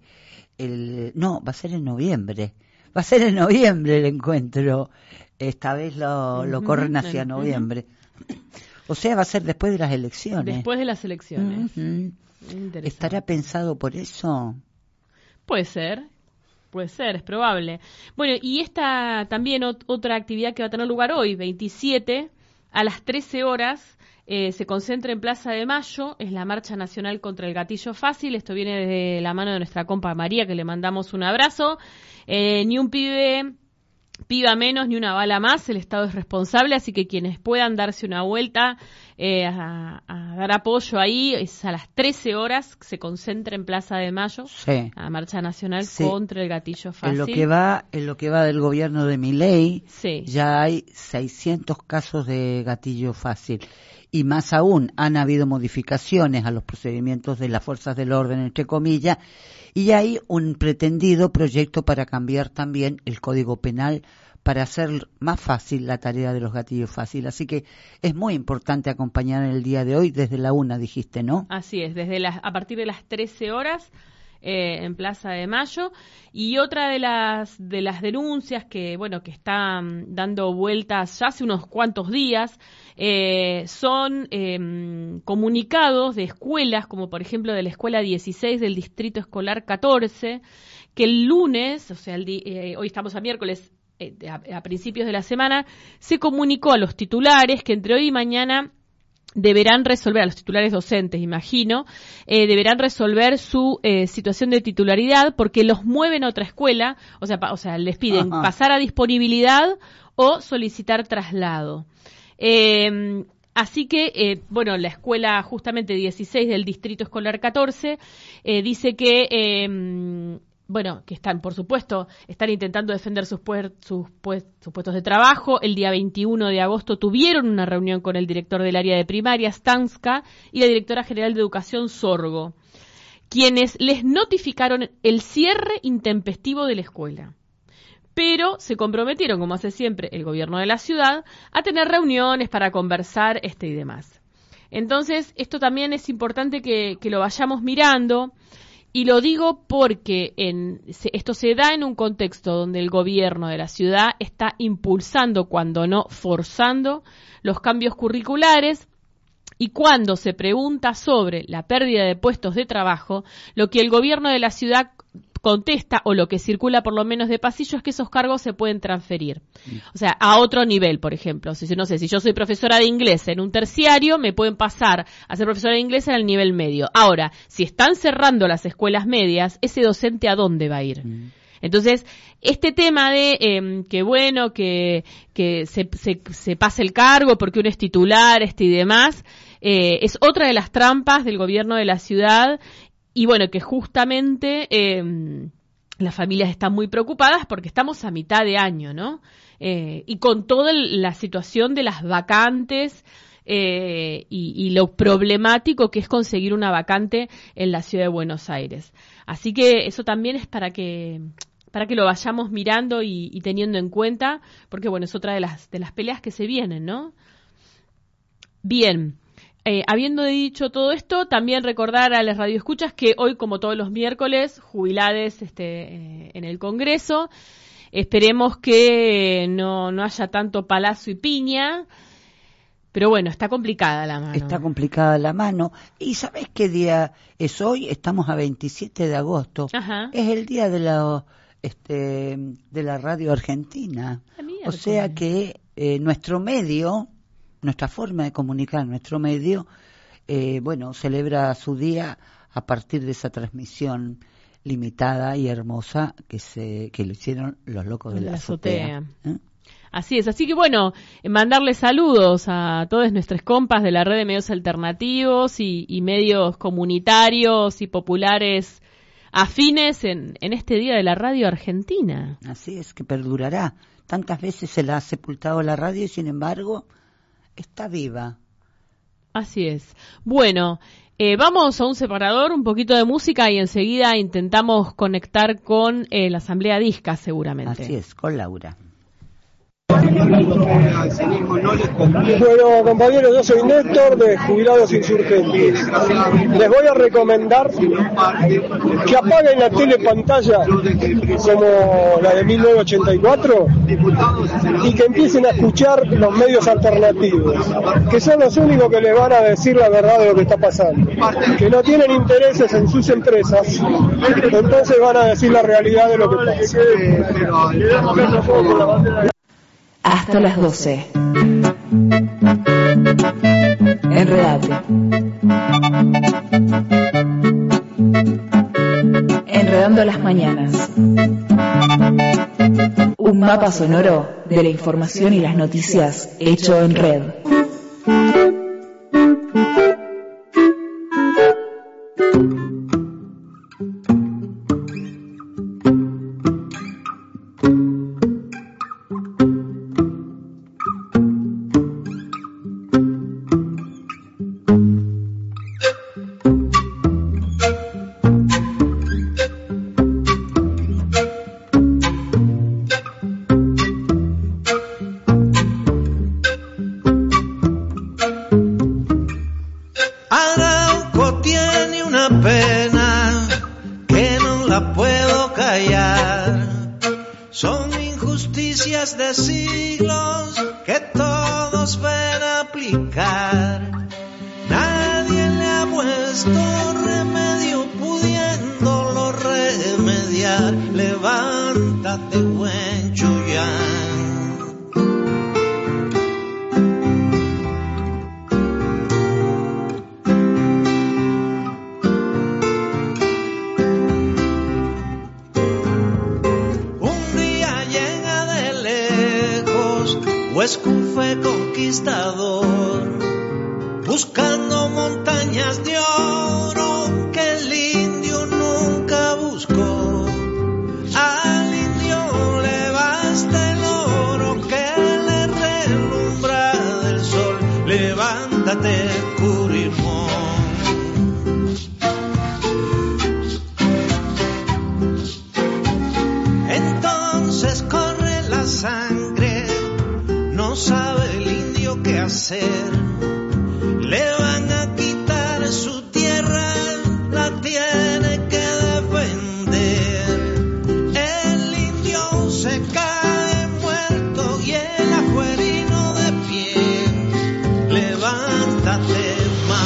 Va a ser en noviembre. Va a ser en noviembre el encuentro. Esta vez lo corren hacia noviembre. O sea, va a ser después de las elecciones. Después de las elecciones. ¿Estará pensado por eso? Puede ser, es probable. Bueno, y esta también otra actividad que va a tener lugar hoy, 27, a las 13 horas, se concentra en Plaza de Mayo, es la Marcha Nacional contra el Gatillo Fácil. Esto viene desde la mano de nuestra compa María, que le mandamos un abrazo. Ni un piba menos, ni una bala más, el Estado es responsable, así que quienes puedan darse una vuelta a dar apoyo ahí, es a las 13 horas, se concentra en Plaza de Mayo, la Marcha Nacional contra el Gatillo Fácil. En lo que va del gobierno de Milei, sí, ya hay 600 casos de gatillo fácil. Y más aún, han habido modificaciones a los procedimientos de las fuerzas del orden, entre comillas, y hay un pretendido proyecto para cambiar también el Código Penal para hacer más fácil la tarea de los gatillos fáciles. Así que es muy importante acompañar el día de hoy desde la 1, dijiste, ¿no? Así es, a partir de las 13 horas en Plaza de Mayo. Y otra de las denuncias que están dando vueltas ya hace unos cuantos días son comunicados de escuelas, como por ejemplo de la Escuela 16 del Distrito Escolar 14, que el lunes, o sea, hoy estamos a miércoles, a principios de la semana, se comunicó a los titulares que entre hoy y mañana deberán resolver, a los titulares docentes, imagino, deberán resolver su situación de titularidad porque los mueven a otra escuela, o sea, les piden pasar a disponibilidad o solicitar traslado. Así que, bueno, la escuela justamente 16 del Distrito Escolar 14 dice que, bueno, que están, por supuesto, están intentando defender sus puestos de trabajo. El día 21 de agosto tuvieron una reunión con el director del área de primaria, Stanska, y la directora general de educación, Sorgo, quienes les notificaron el cierre intempestivo de la escuela. Pero se comprometieron, como hace siempre el gobierno de la ciudad, a tener reuniones para conversar y demás. Entonces, esto también es importante que lo vayamos mirando. Y lo digo porque esto se da en un contexto donde el gobierno de la ciudad está impulsando, cuando no forzando, los cambios curriculares, y cuando se pregunta sobre la pérdida de puestos de trabajo, lo que el gobierno de la ciudad contesta, o lo que circula por lo menos de pasillo, es que esos cargos se pueden transferir. O sea, a otro nivel, por ejemplo. Si yo soy profesora de inglés en un terciario, me pueden pasar a ser profesora de inglés en el nivel medio. Ahora, si están cerrando las escuelas medias, ¿ese docente a dónde va a ir? Entonces, este tema de que se pase el cargo porque uno es titular, y demás, es otra de las trampas del gobierno de la ciudad. Y bueno, que justamente las familias están muy preocupadas porque estamos a mitad de año, ¿no? Y con toda la situación de las vacantes y lo problemático que es conseguir una vacante en la ciudad de Buenos Aires. Así que eso también es para que lo vayamos mirando y teniendo en cuenta, porque bueno, es otra de las peleas que se vienen, ¿no? Bien. Habiendo dicho todo esto, también recordar a las radioescuchas que hoy, como todos los miércoles, jubilades en el Congreso. Esperemos que no haya tanto palazo y piña, pero bueno, está complicada la mano. Está complicada la mano. ¿Y sabés qué día es hoy? Estamos a 27 de agosto. Ajá. Es el día de la radio argentina. O sea que nuestro medio, nuestra forma de comunicar, nuestro medio, celebra su día a partir de esa transmisión limitada y hermosa que lo hicieron los locos de la azotea. Así es, así que bueno, mandarle saludos a todas nuestras compas de la red de medios alternativos y medios comunitarios y populares afines en este día de la radio argentina. Así es, que perdurará. Tantas veces se la ha sepultado la radio y sin embargo está viva. Así es. Bueno, vamos a un separador, un poquito de música y enseguida intentamos conectar con la Asamblea Disca seguramente. Así es, con Laura. Bueno, compañeros, yo soy Néstor de Jubilados Insurgentes. Les voy a recomendar que apaguen la telepantalla como la de 1984 y que empiecen a escuchar los medios alternativos, que son los únicos que les van a decir la verdad de lo que está pasando, que no tienen intereses en sus empresas, entonces van a decir la realidad de lo que pasa. Hasta las 12. Enredate. Enredando las mañanas. Un mapa sonoro de la información y las noticias hecho en red. con fe conquistador, buscando montañas de oro que el indio nunca buscó. Al indio le basta el oro que le relumbra del sol. Levántate, Curimón. Entonces corre la sangre, no sabe el indio qué hacer. Le van a quitar su tierra, la tiene que defender. El indio se cae muerto y el ajuerino de pie. Levántate,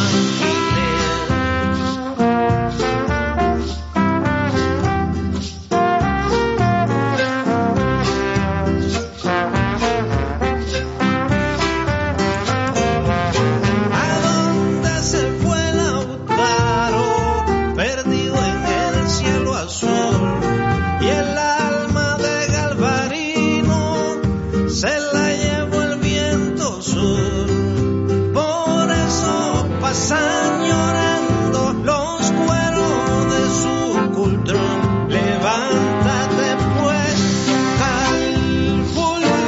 pasan llorando los cueros de su cultrón. Levántate pues, Calful.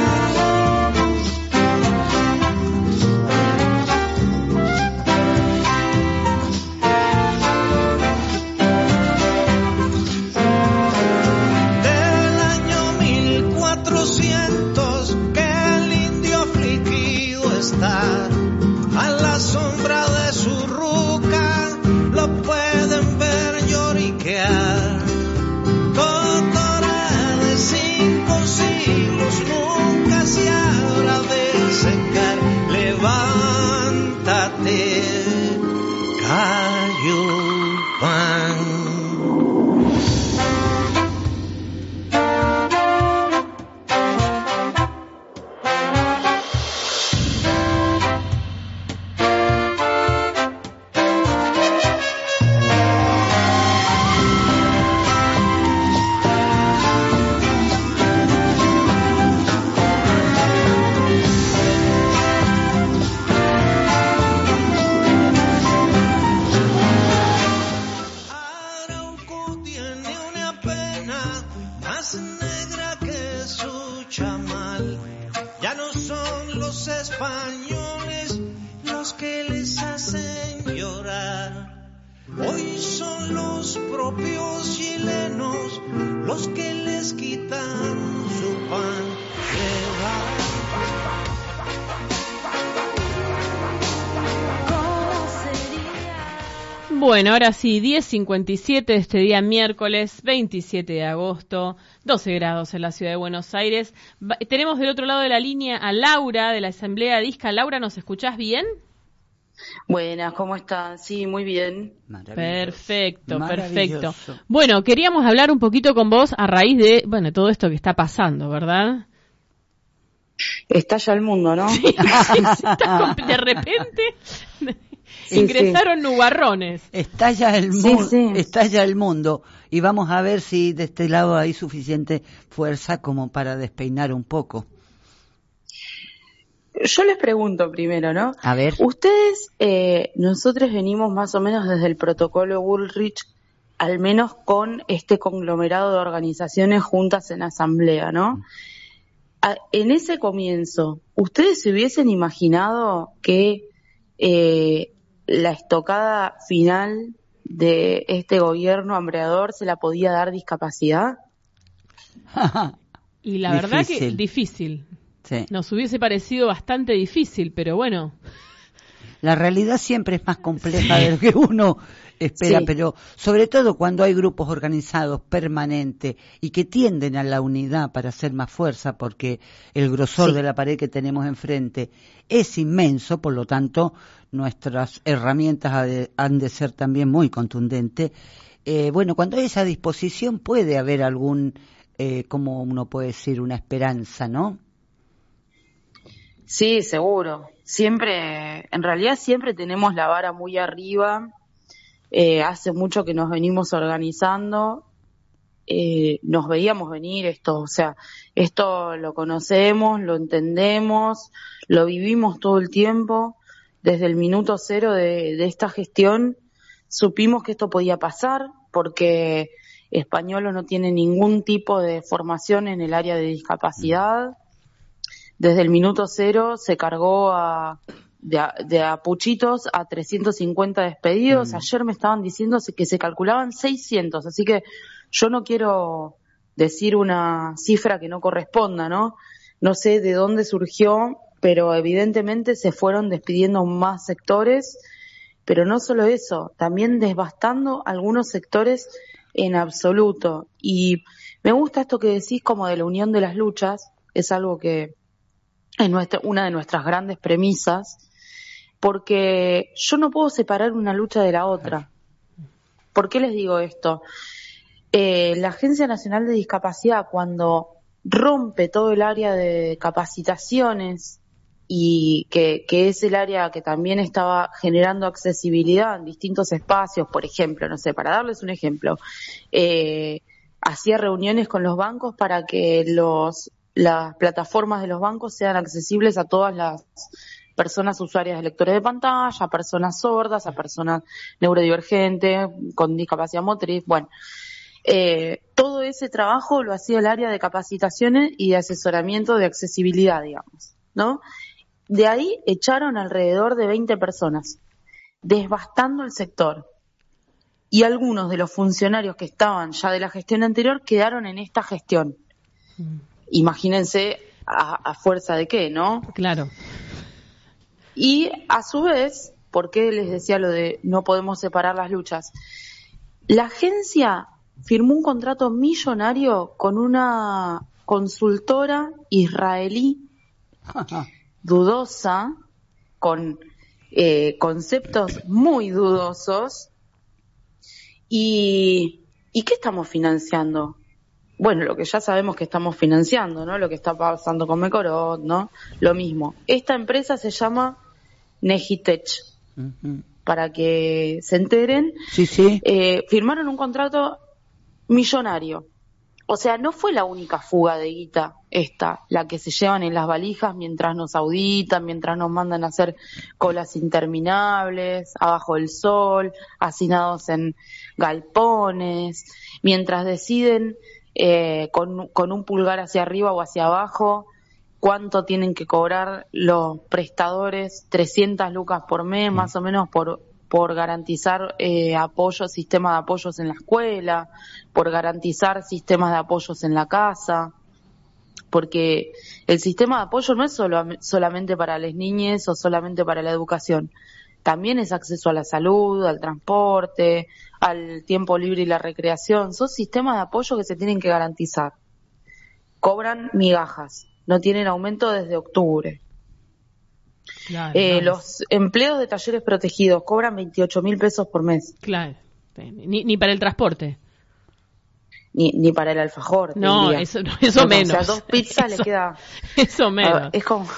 Del año 1400 que el indio afligido está, a la sombra de su ruca lo pueden ver lloriquear. Cotora de 5 siglos nunca se habrá de secar. Levántate, Cayupan. Españoles los que les hacen llorar. Hoy son los propios chilenos los que les quitan su pan. Bueno, ahora sí, 10:57 de este día miércoles 27 de agosto, 12 grados en la ciudad de Buenos Aires. Tenemos del otro lado de la línea a Laura de la Asamblea Disca. Laura, ¿nos escuchás bien? Buenas, ¿cómo están? Sí, muy bien. Perfecto, perfecto. Bueno, queríamos hablar un poquito con vos a raíz de, bueno, todo esto que está pasando, ¿verdad? Estalla el mundo, ¿no? Sí, de repente ingresaron nubarrones. Estalla el mundo, estalla el mundo. Y vamos a ver si de este lado hay suficiente fuerza como para despeinar un poco. Yo les pregunto primero, ¿no? A ver. Ustedes, nosotros venimos más o menos desde el protocolo Bullrich, al menos con este conglomerado de organizaciones juntas en asamblea, ¿no? En ese comienzo, ¿ustedes se hubiesen imaginado que la estocada final de este gobierno hambreador se la podía dar discapacidad? Y la verdad que difícil. Sí. Nos hubiese parecido bastante difícil, pero bueno. La realidad siempre es más compleja de lo que uno espera, pero sobre todo cuando hay grupos organizados permanentes y que tienden a la unidad para hacer más fuerza, porque el grosor de la pared que tenemos enfrente es inmenso, por lo tanto nuestras herramientas han de ser también muy contundentes. Bueno, cuando hay esa disposición puede haber algún, como uno puede decir, una esperanza, ¿no? Sí, seguro. Siempre, en realidad siempre tenemos la vara muy arriba. Hace mucho que nos venimos organizando. nos veíamos venir esto, o sea, esto lo conocemos, lo entendemos, lo vivimos todo el tiempo. Desde el minuto cero de esta gestión supimos que esto podía pasar, porque Españolo no tiene ningún tipo de formación en el área de discapacidad. Desde el minuto cero se cargó de a puchitos a 350 despedidos. Ayer me estaban diciendo que se calculaban 600, así que yo no quiero decir una cifra que no corresponda, ¿no? No sé de dónde surgió, pero evidentemente se fueron despidiendo más sectores, pero no solo eso, también devastando algunos sectores en absoluto. Y me gusta esto que decís como de la unión de las luchas, es algo que es una de nuestras grandes premisas, porque yo no puedo separar una lucha de la otra. ¿Por qué les digo esto? La Agencia Nacional de Discapacidad, cuando rompe todo el área de capacitaciones y que es el área que también estaba generando accesibilidad en distintos espacios, por ejemplo, no sé, para darles un ejemplo, hacía reuniones con los bancos para que las plataformas de los bancos sean accesibles a todas las personas usuarias de lectores de pantalla, a personas sordas, a personas neurodivergentes, con discapacidad motriz, bueno. Todo ese trabajo lo hacía el área de capacitaciones y de asesoramiento de accesibilidad, digamos, ¿no? De ahí echaron alrededor de 20 personas, devastando el sector. Y algunos de los funcionarios que estaban ya de la gestión anterior quedaron en esta gestión. Imagínense a fuerza de qué, ¿no? Claro. Y a su vez, ¿por qué les decía lo de no podemos separar las luchas? La agencia firmó un contrato millonario con una consultora israelí dudosa, con conceptos muy dudosos. ¿Y qué estamos financiando? Bueno, lo que ya sabemos que estamos financiando, ¿no? Lo que está pasando con Mecorot, ¿no? Lo mismo. Esta empresa se llama Negitech. Para que se enteren. Sí, sí. Firmaron un contrato millonario. O sea, no fue la única fuga de guita la que se llevan en las valijas mientras nos auditan, mientras nos mandan a hacer colas interminables, abajo del sol, hacinados en galpones, mientras deciden con un pulgar hacia arriba o hacia abajo cuánto tienen que cobrar los prestadores, 300 lucas por mes, más o menos por garantizar sistema de apoyos en la escuela, por garantizar sistemas de apoyos en la casa, porque el sistema de apoyo no es solamente para las niñas o solamente para la educación, también es acceso a la salud, al transporte, al tiempo libre y la recreación, son sistemas de apoyo que se tienen que garantizar. Cobran migajas, no tienen aumento desde octubre. Claro, los empleos de talleres protegidos cobran 28.000 pesos por mes. Claro, ni para el transporte. Ni para el alfajor. No, diría. eso menos. O sea, 2 pizzas le queda. Eso menos. Es como.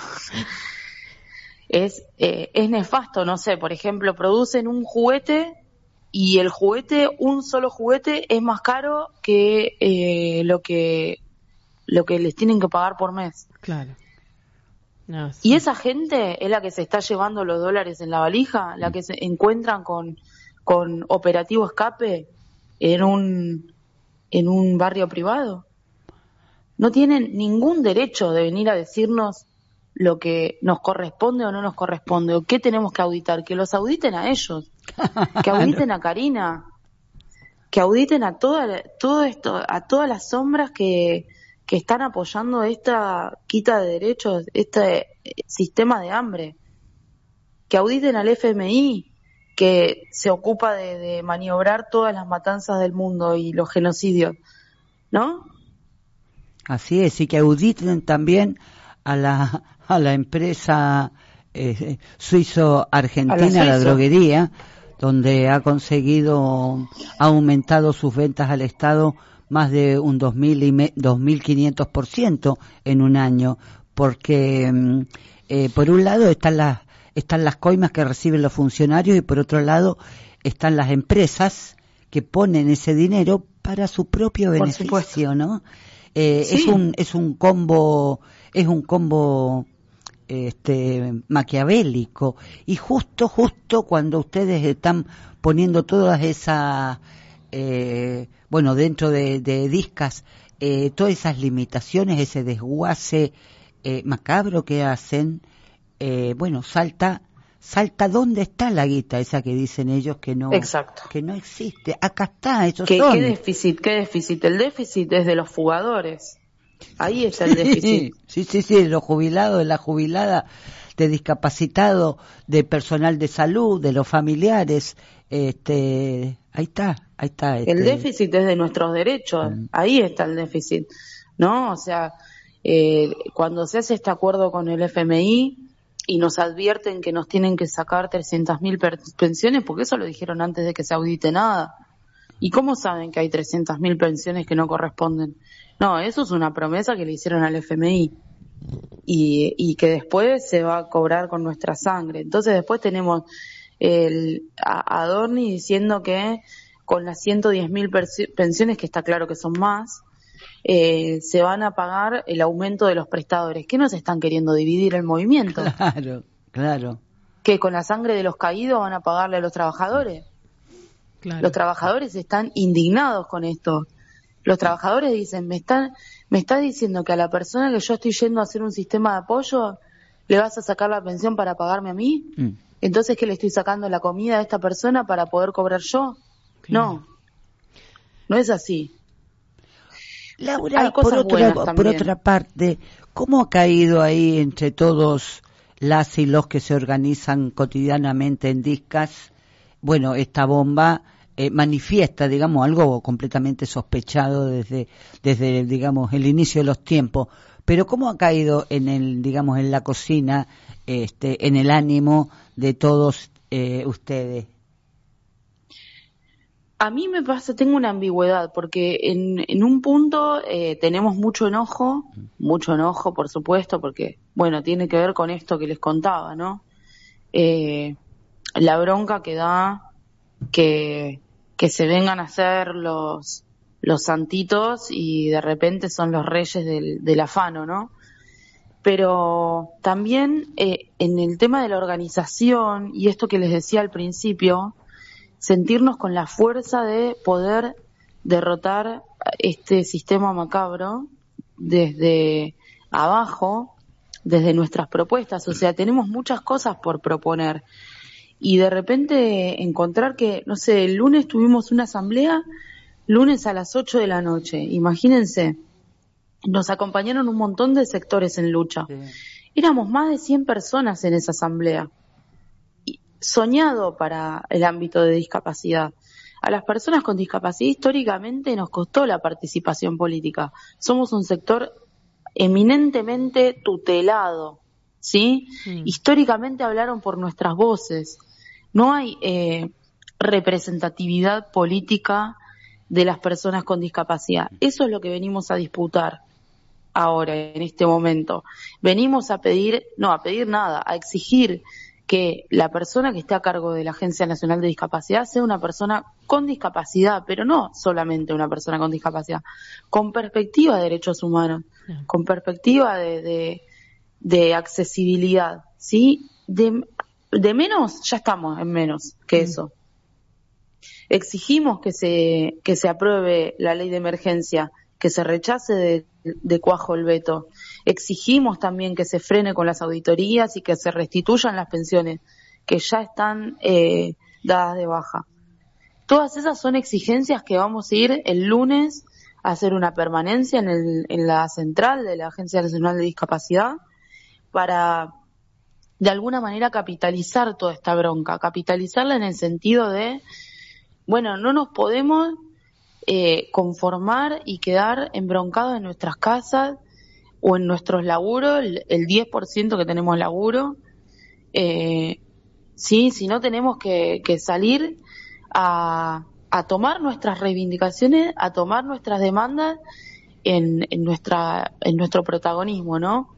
Es nefasto, no sé, por ejemplo, producen un juguete y un solo juguete es más caro que lo que les tienen que pagar por mes. Claro. No, sí. Y esa gente es la que se está llevando los dólares en la valija, la que se encuentran con operativo escape en un barrio privado. No tienen ningún derecho de venir a decirnos lo que nos corresponde o no nos corresponde, o qué tenemos que auditar, que los auditen a ellos, que auditen a Karina, que auditen a todo esto, a todas las sombras que están apoyando esta quita de derechos, este sistema de hambre, que auditen al FMI, que se ocupa de maniobrar todas las matanzas del mundo y los genocidios, ¿no? Así es, y que auditen también a la empresa suizo-argentina, la droguería, donde ha aumentado sus ventas al Estado más de un 2.500% en un año, porque por un lado están las coimas que reciben los funcionarios y por otro lado están las empresas que ponen ese dinero para su propio beneficio, ¿no? Sí. Es un combo maquiavélico, y justo cuando ustedes están poniendo todas esas dentro de Discas, todas esas limitaciones, ese desguace macabro que hacen, salta dónde está la guita esa que dicen ellos que no. Exacto. Que no existe. Acá está, esos son. ¿Qué déficit? El déficit es de los fugadores. Ahí está el déficit. Sí, los jubilados, de la jubilada, de discapacitado, de personal de salud, de los familiares. Ahí está. El déficit es de nuestros derechos. Ahí está el déficit, ¿no? O sea, cuando se hace este acuerdo con el FMI y nos advierten que nos tienen que sacar 300.000 pensiones, porque eso lo dijeron antes de que se audite nada. ¿Y cómo saben que hay 300.000 pensiones que no corresponden? No, eso es una promesa que le hicieron al FMI y que después se va a cobrar con nuestra sangre. Entonces después tenemos a Adorni diciendo que con las 110.000 pensiones, que está claro que son más, se van a pagar el aumento de los prestadores. ¿Qué nos están queriendo dividir el movimiento? Claro. ¿Que con la sangre de los caídos van a pagarle a los trabajadores? Claro. Los trabajadores están indignados con esto. Los trabajadores dicen, me está diciendo que a la persona que yo estoy yendo a hacer un sistema de apoyo le vas a sacar la pensión para pagarme a mí. Entonces, ¿qué le estoy sacando la comida a esta persona para poder cobrar yo? Claro. No es así. Laura, por otra parte, ¿cómo ha caído ahí entre todos las y los que se organizan cotidianamente en Discas? Bueno, esta bomba manifiesta, digamos, algo completamente sospechado desde digamos, el inicio de los tiempos. Pero ¿cómo ha caído en la cocina, en el ánimo de todos ustedes? A mí me pasa, tengo una ambigüedad, porque en un punto tenemos mucho enojo, por supuesto, porque, bueno, tiene que ver con esto que les contaba, ¿no? La bronca que da que se vengan a hacer los santitos y de repente son los reyes del afano, ¿no? Pero también en el tema de la organización y esto que les decía al principio, sentirnos con la fuerza de poder derrotar este sistema macabro desde abajo, desde nuestras propuestas. O sea, tenemos muchas cosas por proponer. Y de repente encontrar que, no sé, el lunes tuvimos una asamblea, lunes a las 8 de la noche. Imagínense, nos acompañaron un montón de sectores en lucha. Sí. Éramos más de 100 personas en esa asamblea. Soñado para el ámbito de discapacidad. A las personas con discapacidad históricamente nos costó la participación política. Somos un sector eminentemente tutelado, ¿sí? Históricamente hablaron por nuestras voces. No hay representatividad política de las personas con discapacidad. Eso es lo que venimos a disputar ahora, en este momento. Venimos a exigir que la persona que esté a cargo de la Agencia Nacional de Discapacidad sea una persona con discapacidad, pero no solamente una persona con discapacidad, con perspectiva de derechos humanos, con perspectiva de accesibilidad, ¿sí? De menos, ya estamos en menos que eso. Exigimos que se apruebe la ley de emergencia, que se rechace de cuajo el veto. Exigimos también que se frene con las auditorías y que se restituyan las pensiones que ya están dadas de baja. Todas esas son exigencias que vamos a ir el lunes a hacer una permanencia en la central de la Agencia Nacional de Discapacidad para, de alguna manera, capitalizar toda esta bronca, capitalizarla en el sentido de, bueno, no nos podemos conformar y quedar embroncados en nuestras casas o en nuestros laburos, el 10% que tenemos laburo, sí, si no tenemos que salir a tomar nuestras reivindicaciones, a tomar nuestras demandas en nuestro protagonismo, ¿no?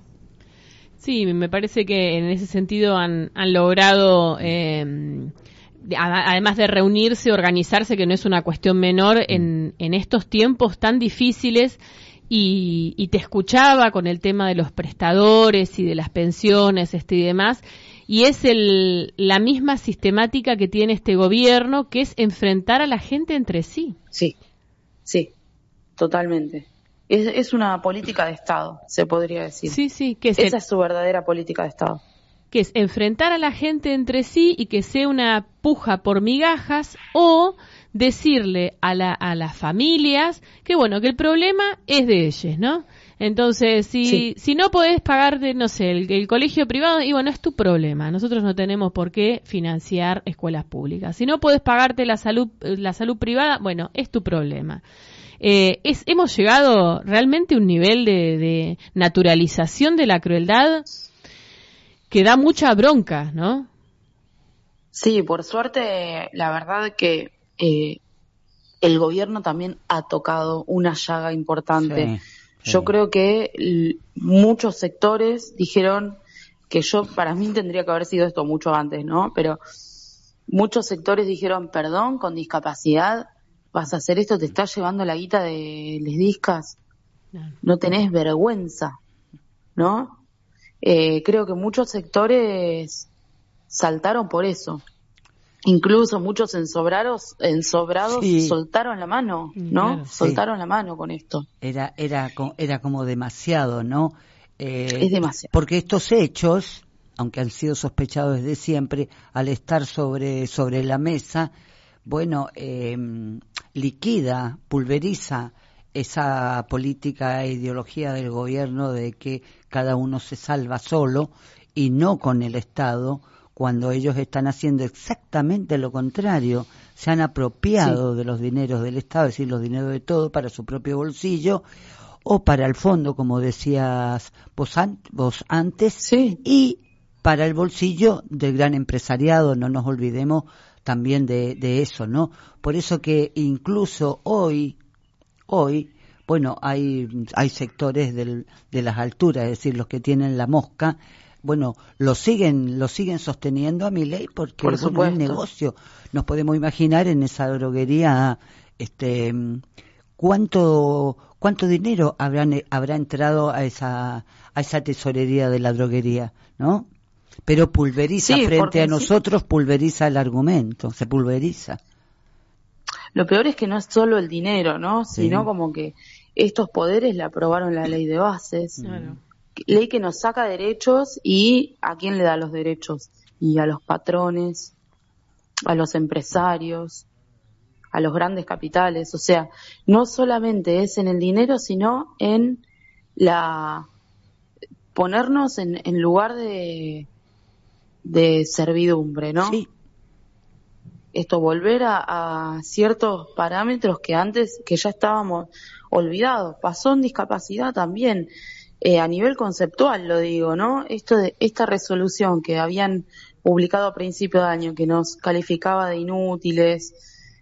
Sí, me parece que en ese sentido han logrado además de reunirse, organizarse, que no es una cuestión menor en estos tiempos tan difíciles. Y te escuchaba con el tema de los prestadores y de las pensiones y demás, y es la misma sistemática que tiene este gobierno, que es enfrentar a la gente entre sí. Sí, totalmente. Es una política de Estado, se podría decir. Sí, esa es su verdadera política de Estado. Que es enfrentar a la gente entre sí y que sea una puja por migajas, o decirle a las familias que bueno, que el problema es de ellos, ¿no? Entonces, si no podés pagarte, no sé, el colegio privado, y bueno, es tu problema. Nosotros no tenemos por qué financiar escuelas públicas. Si no podés pagarte la salud privada, bueno, es tu problema. Hemos llegado realmente a un nivel de naturalización de la crueldad que da mucha bronca, ¿no? Sí, por suerte, la verdad que el gobierno también ha tocado una llaga importante. Sí. Yo creo que muchos sectores dijeron que para mí tendría que haber sido esto mucho antes, ¿no? Pero muchos sectores dijeron, perdón, con discapacidad, vas a hacer esto, te estás llevando la guita de les discas, no tenés vergüenza, ¿no? Creo que muchos sectores saltaron por eso. Incluso muchos ensobrados soltaron la mano, ¿no? Claro, soltaron la mano con esto. Era como demasiado, ¿no? Es demasiado. Porque estos hechos, aunque han sido sospechados desde siempre, al estar sobre la mesa, bueno, liquida, pulveriza esa política e ideología del gobierno de que cada uno se salva solo y no con el Estado, cuando ellos están haciendo exactamente lo contrario. Se han apropiado de los dineros del Estado, es decir, los dineros de todo para su propio bolsillo o para el fondo, como decías vos antes, y para el bolsillo del gran empresariado. No nos olvidemos también de eso, ¿no? Por eso que incluso hoy, bueno, hay sectores de las alturas, es decir, los que tienen la mosca, bueno, lo siguen sosteniendo a Milei porque es un negocio. Nos podemos imaginar en esa droguería cuánto dinero habrá entrado a esa tesorería de la droguería, ¿no? Pero pulveriza frente a nosotros, pulveriza el argumento, se pulveriza. Lo peor es que no es solo el dinero, ¿no? Sino como que estos poderes le aprobaron la ley de bases. Claro. Ley que nos saca derechos, y ¿a quién le da los derechos? Y a los patrones, a los empresarios, a los grandes capitales. O sea, no solamente es en el dinero, sino en ponernos en lugar de servidumbre, ¿no? Sí. Esto, volver a ciertos parámetros que antes, que ya estábamos olvidados. Pasó en discapacidad también. A nivel conceptual lo digo, ¿no? Esta resolución que habían publicado a principio de año, que nos calificaba de inútiles,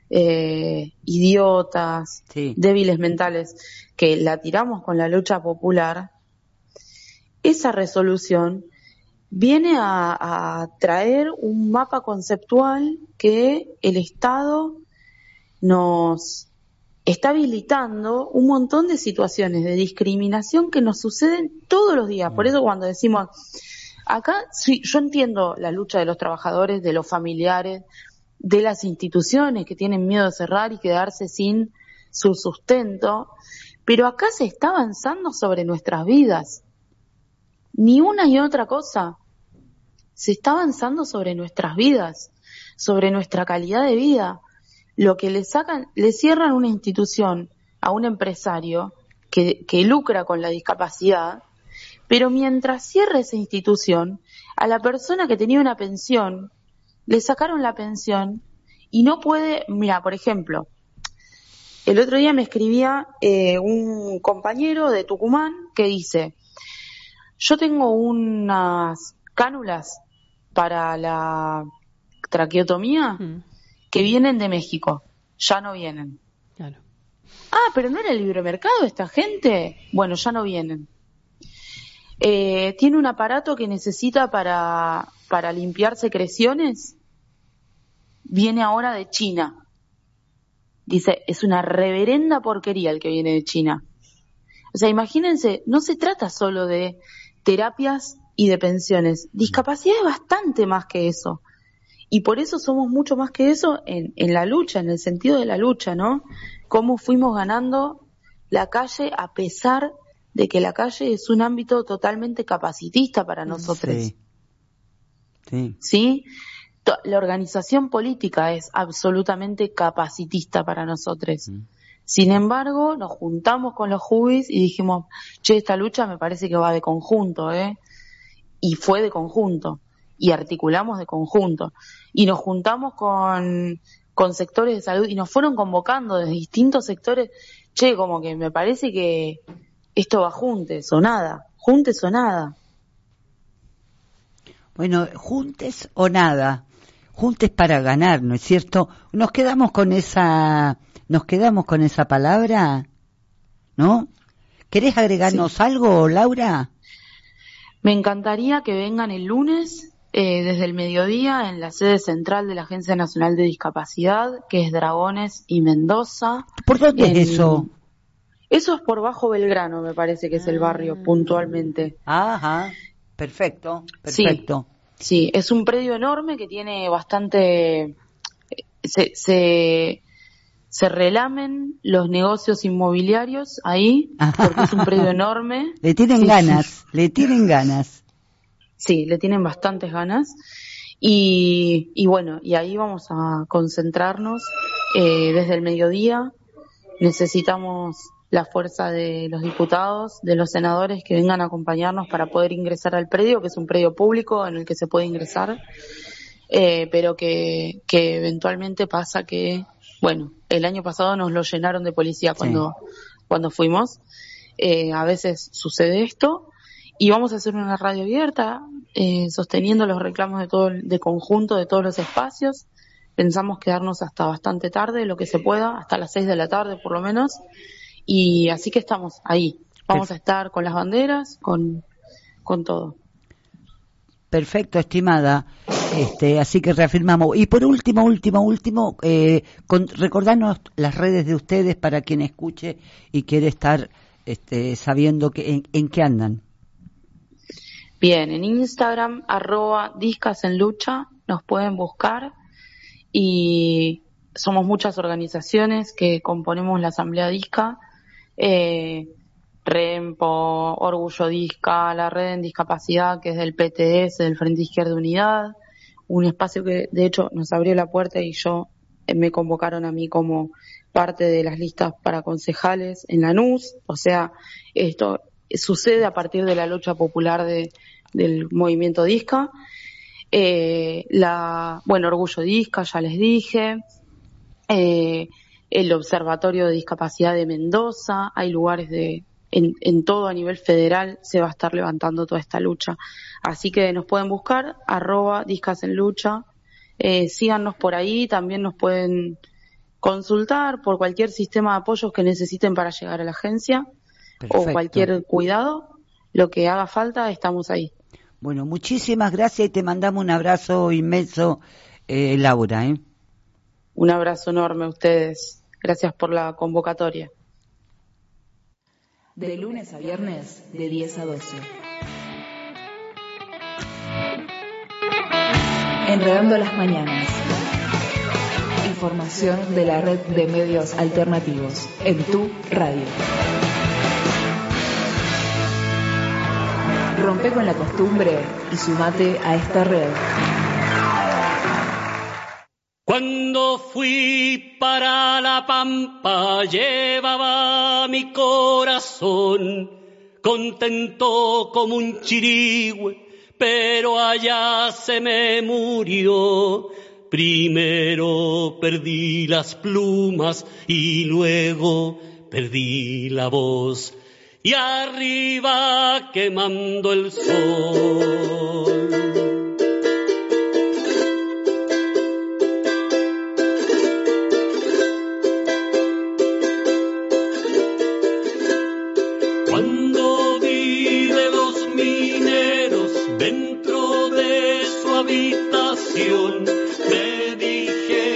idiotas, débiles mentales, que la tiramos con la lucha popular, esa resolución viene a traer un mapa conceptual que el Estado nos está habilitando un montón de situaciones de discriminación que nos suceden todos los días. Por eso cuando decimos, acá sí, yo entiendo la lucha de los trabajadores, de los familiares, de las instituciones que tienen miedo de cerrar y quedarse sin su sustento, pero acá se está avanzando sobre nuestras vidas. Ni una ni otra cosa. Se está avanzando sobre nuestras vidas, sobre nuestra calidad de vida. Lo que le cierran una institución a un empresario que lucra con la discapacidad, pero mientras cierra esa institución, a la persona que tenía una pensión, le sacaron la pensión y no puede, mira, por ejemplo, el otro día me escribía un compañero de Tucumán que dice, yo tengo unas cánulas para la traqueotomía que vienen de México, ya no vienen. Claro. Ah, pero ¿no era el libre mercado esta gente? Bueno, ya no vienen. Tiene un aparato que necesita para limpiar secreciones, viene ahora de China. Dice, es una reverenda porquería el que viene de China. O sea, imagínense, no se trata solo de terapias y de pensiones. Discapacidad es bastante más que eso. Y por eso somos mucho más que eso en la lucha, en el sentido de la lucha, ¿no? Cómo fuimos ganando la calle a pesar de que la calle es un ámbito totalmente capacitista para nosotros. ¿Sí? La organización política es absolutamente capacitista para nosotros. Sin embargo, nos juntamos con los jubis y dijimos, che, esta lucha me parece que va de conjunto, y fue de conjunto, y articulamos de conjunto, y nos juntamos con sectores de salud, y nos fueron convocando desde distintos sectores, che, como que me parece que esto va juntes o nada. Bueno, juntes o nada, juntes para ganar, ¿no es cierto? Nos quedamos con esa palabra, ¿no? ¿Querés agregarnos algo, Laura? Me encantaría que vengan el lunes desde el mediodía en la sede central de la Agencia Nacional de Discapacidad, que es Dragones y Mendoza. ¿Por dónde es eso? Eso es por Bajo Belgrano, me parece que es el barrio, puntualmente. Ajá, perfecto. Sí, es un predio enorme que tiene bastante... Se relamen los negocios inmobiliarios ahí, porque es un predio enorme. Le tienen ganas. Sí, le tienen bastantes ganas. Y bueno, y ahí vamos a concentrarnos desde el mediodía. Necesitamos la fuerza de los diputados, de los senadores que vengan a acompañarnos para poder ingresar al predio, que es un predio público en el que se puede ingresar, pero que eventualmente pasa que, bueno, el año pasado nos lo llenaron de policía cuando fuimos. A veces sucede esto y vamos a hacer una radio abierta sosteniendo los reclamos de conjunto de todos los espacios. Pensamos quedarnos hasta bastante tarde, lo que se pueda, hasta las 6 de la tarde por lo menos, y así que estamos ahí. Vamos a estar con las banderas, con todo. Perfecto, estimada. Así que reafirmamos. Y por último, recordarnos las redes de ustedes para quien escuche y quiere estar sabiendo en qué andan. Bien, en Instagram, @discasenlucha, nos pueden buscar, y somos muchas organizaciones que componemos la Asamblea Disca, REMPO, Orgullo Disca, la Red en Discapacidad, que es del PTS, del Frente Izquierda Unidad, un espacio que de hecho nos abrió la puerta y me convocaron a mí como parte de las listas para concejales en Lanús. O sea, esto sucede a partir de la lucha popular del movimiento Disca. Orgullo Disca, ya les dije, el Observatorio de Discapacidad de Mendoza, hay lugares en todo a nivel federal se va a estar levantando toda esta lucha. Así que nos pueden buscar, @discasenlucha, síganos por ahí, también nos pueden consultar por cualquier sistema de apoyos que necesiten para llegar a la agencia. Perfecto. O cualquier cuidado, lo que haga falta, estamos ahí. Bueno, muchísimas gracias y te mandamos un abrazo inmenso, Laura. Un abrazo enorme a ustedes. Gracias por la convocatoria. De lunes a viernes, de 10 a 12. Enredando las mañanas. Información de la red de medios alternativos en tu radio. Rompe con la costumbre y sumate a esta red. Cuando fui para la Pampa llevaba mi corazón contento como un chirigüe, pero allá se me murió. Primero perdí las plumas y luego perdí la voz. Y arriba quemando el sol. Cuando vi de los mineros dentro de su habitación, me dije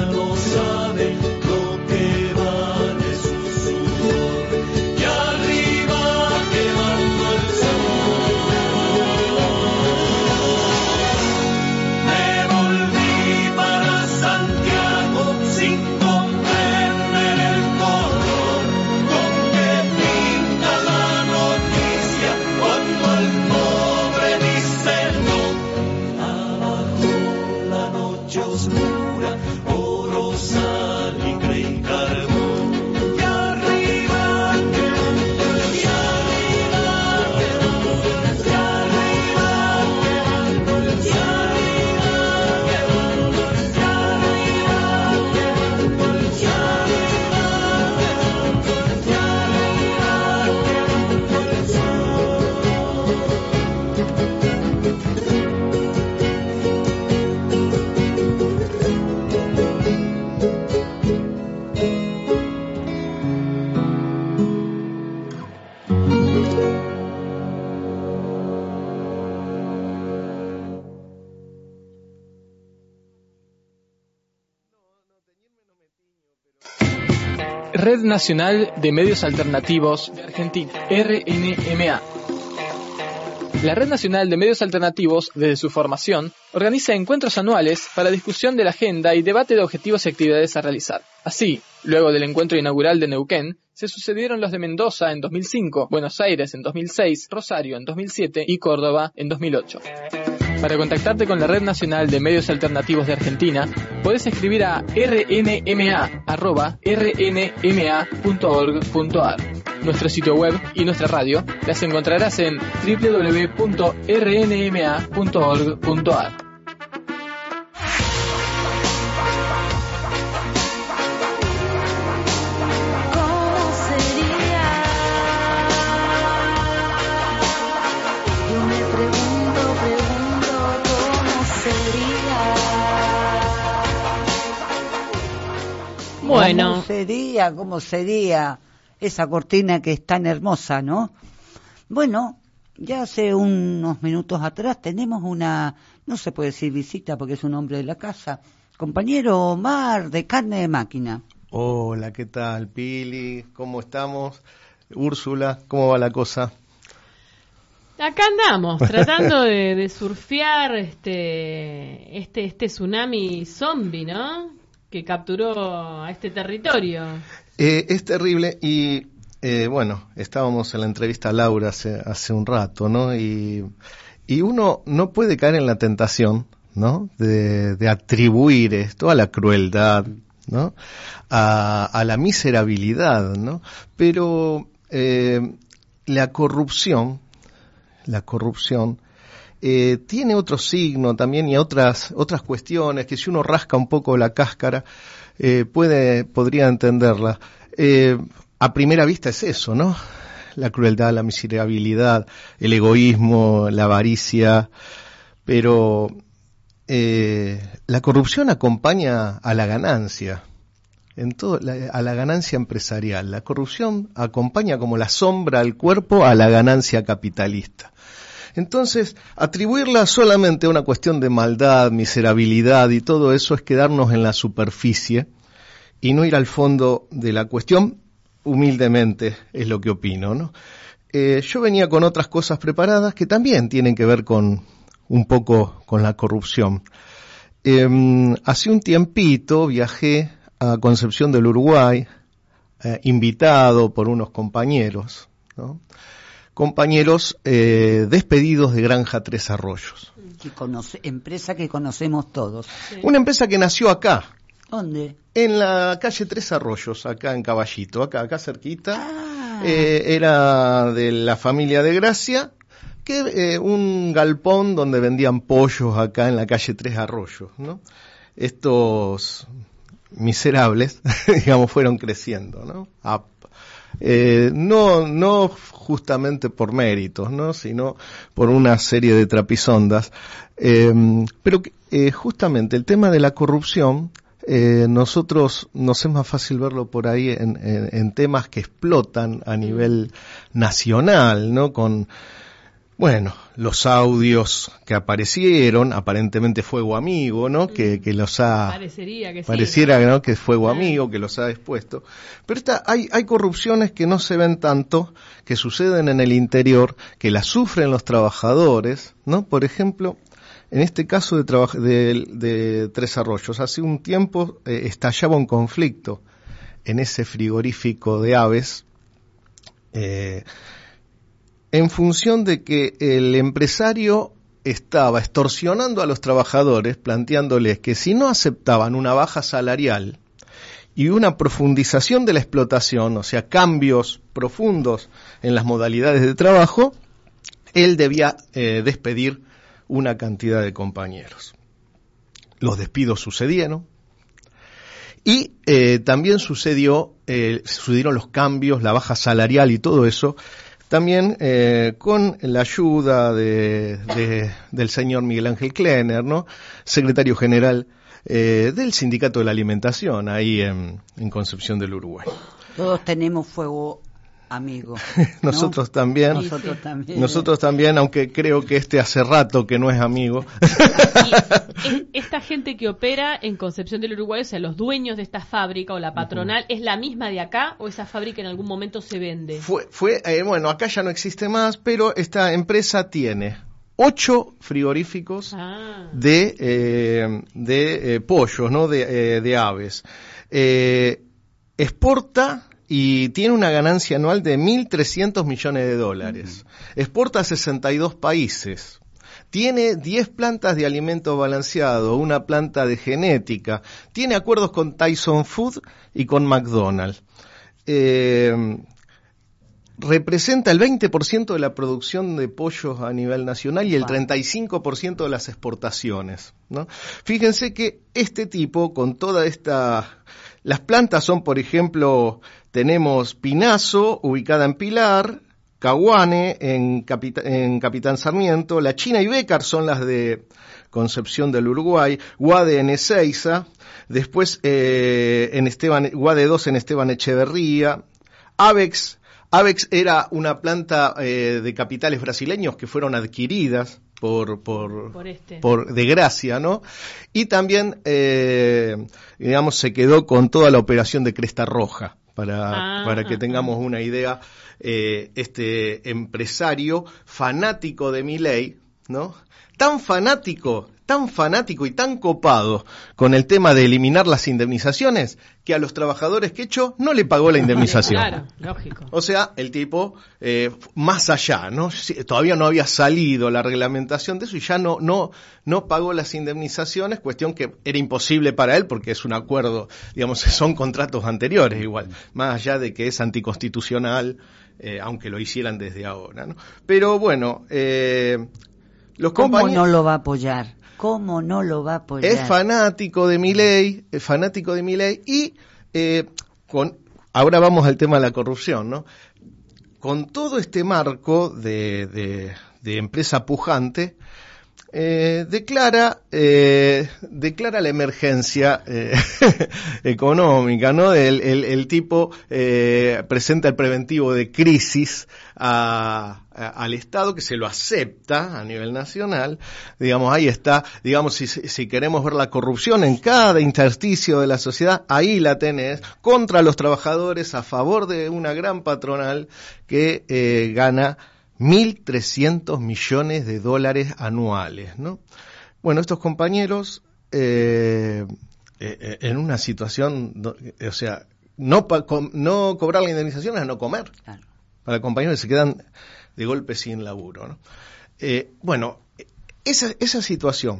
no sabe lo que vale su sudor. Y arriba quemando el sol, me volví para Santiago sin comprender el color con que pinta la noticia cuando el pobre dice no. Abajo la noche oscura, oro, sal y grey y carbón. Y arriba quemando el sol, y arriba quemando el sol, y arriba quemando el sol, y arriba quemando el sol, y arriba quemando el sol, y Red Nacional de Medios Alternativos de Argentina, RNMA. La Red Nacional de Medios Alternativos, desde su formación, organiza encuentros anuales para discusión de la agenda y debate de objetivos y actividades a realizar. Así, luego del encuentro inaugural de Neuquén, se sucedieron los de Mendoza en 2005, Buenos Aires en 2006, Rosario en 2007 y Córdoba en 2008. Para contactarte con la Red Nacional de Medios Alternativos de Argentina, podés escribir a rnma@rnma.org.ar. Nuestro sitio web y nuestra radio las encontrarás en www.rnma.org.ar. Bueno. ¿Cómo sería esa cortina que es tan hermosa, no? Bueno, ya hace unos minutos atrás tenemos una, no se puede decir visita porque es un hombre de la casa, compañero Omar de Carne de Máquina. Hola, ¿qué tal, Pili? ¿Cómo estamos? Úrsula, ¿cómo va la cosa? Acá andamos, tratando de surfear este tsunami zombie, ¿no? Que capturó a este territorio. Es terrible y, bueno, estábamos en la entrevista a Laura hace un rato, ¿no? Y uno no puede caer en la tentación, ¿no? De atribuir esto a la crueldad, ¿no? A la miserabilidad, ¿no? Pero la corrupción tiene otro signo también y otras cuestiones que si uno rasca un poco la cáscara podría entenderla. A primera vista es eso, ¿no? La crueldad, la miserabilidad, el egoísmo, la avaricia, pero la corrupción acompaña a la ganancia, a la ganancia empresarial. La corrupción acompaña como la sombra al cuerpo a la ganancia capitalista. Entonces, atribuirla solamente a una cuestión de maldad, miserabilidad y todo eso es quedarnos en la superficie y no ir al fondo de la cuestión, humildemente es lo que opino, ¿no? Yo venía con otras cosas preparadas que también tienen que ver con un poco con la corrupción. Hace un tiempito viajé a Concepción del Uruguay, invitado por unos compañeros, ¿no? Compañeros despedidos de Granja Tres Arroyos. Empresa que conocemos todos. Sí. Una empresa que nació acá. ¿Dónde? En la calle Tres Arroyos, acá en Caballito, acá cerquita. Era de la familia de Gracia, que un galpón donde vendían pollos acá en la calle Tres Arroyos, ¿no? Estos miserables, digamos, fueron creciendo, ¿no? No justamente por méritos, ¿no? Sino por una serie de trapisondas. Pero justamente el tema de la corrupción, nosotros nos es más fácil verlo por ahí en temas que explotan a nivel nacional, ¿no? Con Bueno, los audios que aparecieron, aparentemente Fuego Amigo, ¿no? Que los ha... Pareciera, ¿no? Que es Fuego Amigo, que los ha expuesto. Pero hay corrupciones que no se ven tanto, que suceden en el interior, que las sufren los trabajadores, ¿no? Por ejemplo, en este caso de Tres Arroyos, hace un tiempo estallaba un conflicto en ese frigorífico de aves, en función de que el empresario estaba extorsionando a los trabajadores, planteándoles que si no aceptaban una baja salarial y una profundización de la explotación, o sea, cambios profundos en las modalidades de trabajo, él debía despedir una cantidad de compañeros. Los despidos sucedieron y también sucedieron los cambios, la baja salarial y todo eso, también con la ayuda del señor Miguel Ángel Klenner, ¿no? Secretario general del Sindicato de la Alimentación, ahí en Concepción del Uruguay. Todos tenemos Fuego Amigo, ¿no? Nosotros también. Nosotros también, aunque creo que hace rato que no es amigo. Y esta gente que opera en Concepción del Uruguay, o sea, los dueños de esta fábrica o la patronal, ¿es la misma de acá o esa fábrica en algún momento se vende? Bueno, acá ya no existe más, pero esta empresa tiene 8 frigoríficos de pollos, ¿no? De aves. Exporta y tiene una ganancia anual de $1.300 millones. Exporta a 62 países. Tiene 10 plantas de alimento balanceado, una planta de genética. Tiene acuerdos con Tyson Food y con McDonald's. Representa el 20% de la producción de pollos a nivel nacional y el 35% de las exportaciones, ¿no? Fíjense que este tipo, con toda esta... Las plantas son, por ejemplo, tenemos Pinazo, ubicada en Pilar, Caguane, en Capitán Sarmiento, La China y Bécar son las de Concepción del Uruguay, Guade en Ezeiza, después Guade 2 en Esteban Echeverría, Avex era una planta de capitales brasileños que fueron adquiridas por de Gracia, ¿no? Y también, digamos, se quedó con toda la operación de Cresta Roja, para que tengamos una idea, este empresario fanático de Milei, ¿no? Tan fanático y tan copado con el tema de eliminar las indemnizaciones, que a los trabajadores quechos no le pagó la indemnización. Claro, lógico. O sea, el tipo, más allá, ¿no? Todavía no había salido la reglamentación de eso y ya no pagó las indemnizaciones, cuestión que era imposible para él porque es un acuerdo, digamos, son contratos anteriores igual, más allá de que es anticonstitucional, aunque lo hicieran desde ahora, ¿no? Pero bueno, ¿Cómo no lo va a apoyar? ¿Cómo no lo va a apoyar? Es fanático de Milei y ahora vamos al tema de la corrupción, ¿no? Con todo este marco de empresa pujante, declara la emergencia económica, ¿no? El tipo presenta el preventivo de crisis al Estado, que se lo acepta a nivel nacional. Digamos, ahí está, digamos, si queremos ver la corrupción en cada intersticio de la sociedad, ahí la tenés, contra los trabajadores, a favor de una gran patronal que gana $1.300 millones anuales, ¿no? Bueno, estos compañeros, en una situación, o sea, no cobrar la indemnización es no comer. Claro. Para compañeros que se quedan de golpe sin laburo, ¿no? Bueno, esa situación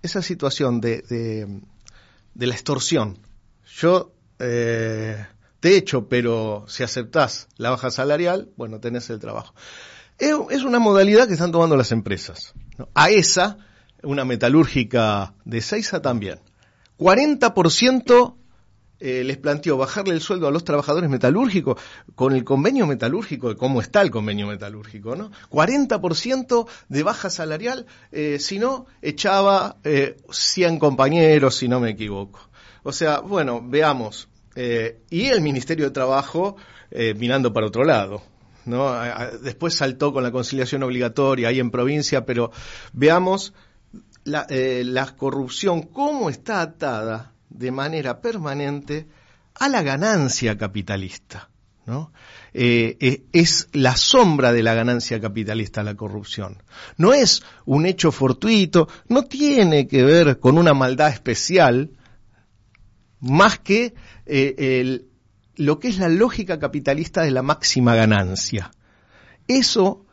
de la extorsión, yo te echo, pero si aceptás la baja salarial, bueno, tenés el trabajo. Es una modalidad que están tomando las empresas, ¿no? AESA, una metalúrgica de Ezeiza también. 40% les planteó bajarle el sueldo a los trabajadores metalúrgicos con el convenio metalúrgico, cómo está el convenio metalúrgico, ¿no? 40% de baja salarial, si no, echaba 100 compañeros, si no me equivoco. O sea, bueno, veamos. Y el Ministerio de Trabajo mirando para otro lado, ¿no? Después saltó con la conciliación obligatoria ahí en provincia, pero veamos la corrupción, cómo está atada de manera permanente a la ganancia capitalista, ¿no? Es la sombra de la ganancia capitalista la corrupción. No es un hecho fortuito, no tiene que ver con una maldad especial, más que lo que es la lógica capitalista de la máxima ganancia. Eso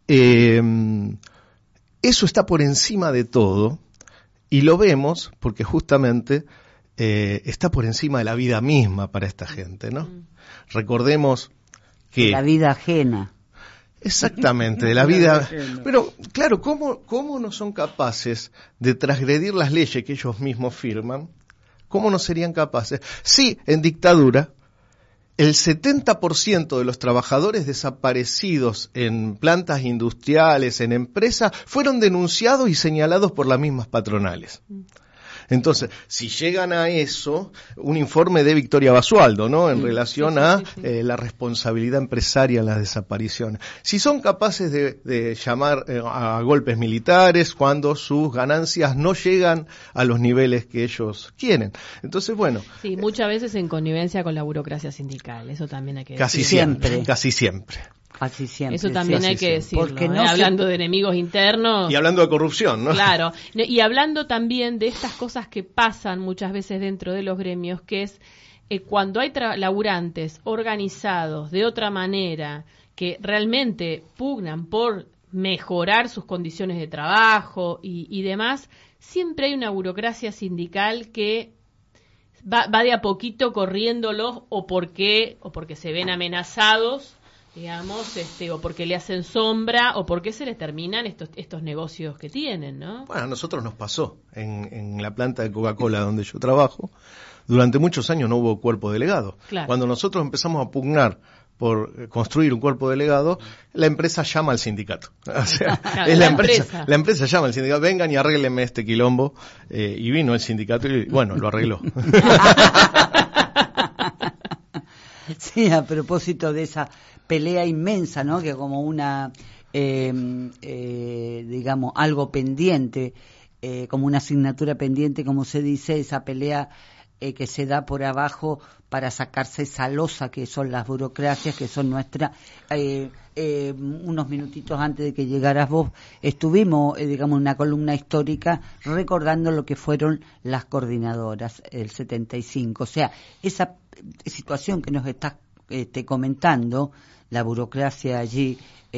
está por encima de todo, y lo vemos porque justamente está por encima de la vida misma para esta gente, ¿no? Recordemos que... De la vida ajena. Exactamente, de la vida... Pero, claro, ¿cómo no son capaces de transgredir las leyes que ellos mismos firman? ¿Cómo no serían capaces? Sí, en dictadura, el 70% de los trabajadores desaparecidos en plantas industriales, en empresas, fueron denunciados y señalados por las mismas patronales. Entonces, si llegan a eso, un informe de Victoria Basualdo, ¿no? En relación a la responsabilidad empresaria en las desapariciones. Si son capaces de llamar a golpes militares cuando sus ganancias no llegan a los niveles que ellos quieren. Entonces, bueno. Sí, muchas veces en connivencia con la burocracia sindical, eso también hay que decir. Casi siempre. Casi siempre. Así siempre. Eso también hay que decirlo, porque hablando de enemigos internos. Y hablando de corrupción, ¿no? Claro, y hablando también de estas cosas que pasan muchas veces dentro de los gremios, que es cuando hay laburantes organizados de otra manera, que realmente pugnan por mejorar sus condiciones de trabajo y demás, siempre hay una burocracia sindical que va de a poquito corriéndolos o porque se ven amenazados, digamos, o porque le hacen sombra, o porque se les terminan estos negocios que tienen, ¿no? Bueno, a nosotros nos pasó en la planta de Coca-Cola donde yo trabajo. Durante muchos años no hubo cuerpo delegado. Claro. Cuando nosotros empezamos a pugnar por construir un cuerpo delegado, la empresa llama al sindicato. O sea, claro, es la empresa llama al sindicato, vengan y arréglenme este quilombo. Y vino el sindicato y, bueno, lo arregló. Sí, a propósito de esa pelea inmensa, ¿no? Que como una, digamos, algo pendiente, como una asignatura pendiente, como se dice, esa pelea que se da por abajo para sacarse esa losa que son las burocracias, que son nuestras. Unos minutitos antes de que llegaras vos, estuvimos, digamos, en una columna histórica recordando lo que fueron las coordinadoras, el 75. O sea, esa situación que nos estás comentando, la burocracia allí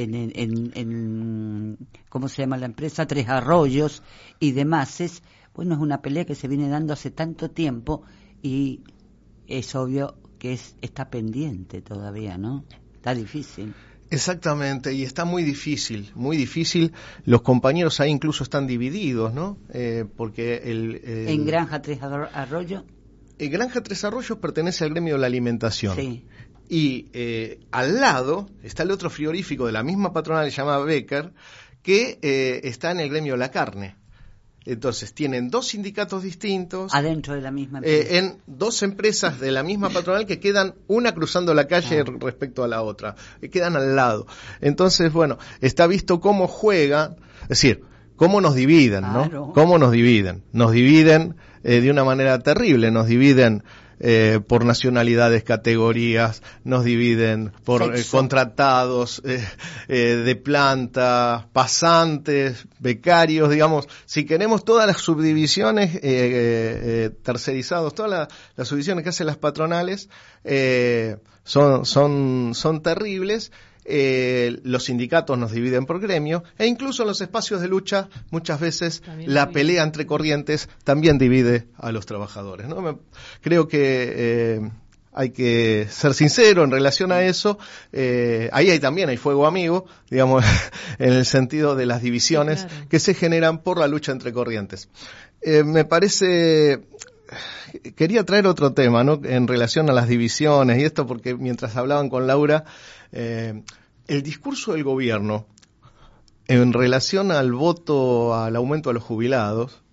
en ¿cómo se llama la empresa? Tres Arroyos y demás, es una pelea que se viene dando hace tanto tiempo y es obvio que está pendiente todavía, ¿no? Está difícil. Exactamente, y está muy difícil, muy difícil. Los compañeros ahí incluso están divididos, ¿no? Porque ¿En Granja Tres Arroyos? Granja Tres Arroyos pertenece al gremio de la alimentación. Sí. Y al lado está el otro frigorífico de la misma patronal, se llama Becker, que está en el gremio de la carne. Entonces, tienen dos sindicatos distintos. Adentro de la misma empresa. En dos empresas de la misma patronal que quedan una cruzando la calle respecto a la otra. Quedan al lado. Entonces, bueno, está visto cómo juegan, es decir, cómo nos dividen, ¿no? Claro. Cómo nos dividen. Nos dividen de una manera terrible. Nos dividen por nacionalidades, categorías, nos dividen por contratados de planta, pasantes, becarios, digamos, si queremos todas las subdivisiones tercerizados, todas las subdivisiones que hacen las patronales son terribles. Los sindicatos nos dividen por gremio e incluso en los espacios de lucha muchas veces también la pelea entre corrientes también divide a los trabajadores, ¿no? Creo que hay que ser sincero en relación a eso. Ahí también hay fuego amigo, digamos, en el sentido de las divisiones, sí, claro, que se generan por la lucha entre corrientes. Me parece... Quería traer otro tema, ¿no? En relación a las divisiones y esto, porque mientras hablaban con Laura, el discurso del gobierno en relación al voto, al aumento a los jubilados,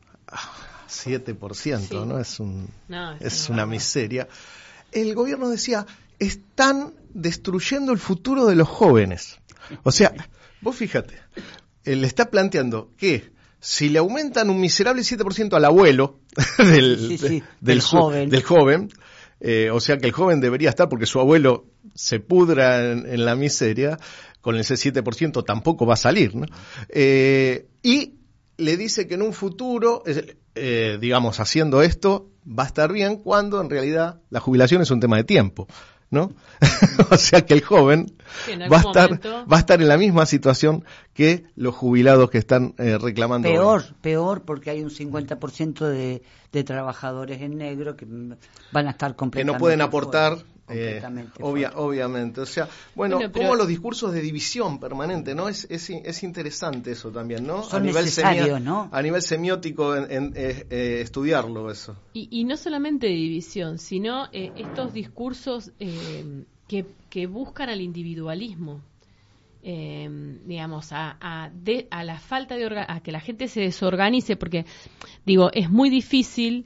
7%, sí, ¿no? Es una miseria. El gobierno decía, están destruyendo el futuro de los jóvenes. O sea, vos fíjate, le está planteando que si le aumentan un miserable 7% al abuelo del joven, o sea que el joven debería estar porque su abuelo se pudra en la miseria, con ese 7% tampoco va a salir, ¿no? Y le dice que en un futuro, digamos, haciendo esto, va a estar bien, cuando en realidad la jubilación es un tema de tiempo, ¿no? O sea que el joven va a estar en la misma situación que los jubilados que están reclamando. Peor, porque hay un 50% de trabajadores en negro que van a estar completamente que no pueden aportar. Completamente Obviamente, o sea, bueno, como los discursos de división permanente, ¿no? Es interesante eso también, ¿no? Son necesarios, ¿no? A nivel semiótico, estudiarlo eso. Y no solamente de división, sino estos discursos que buscan al individualismo, digamos, a la falta a que la gente se desorganice, porque, digo, es muy difícil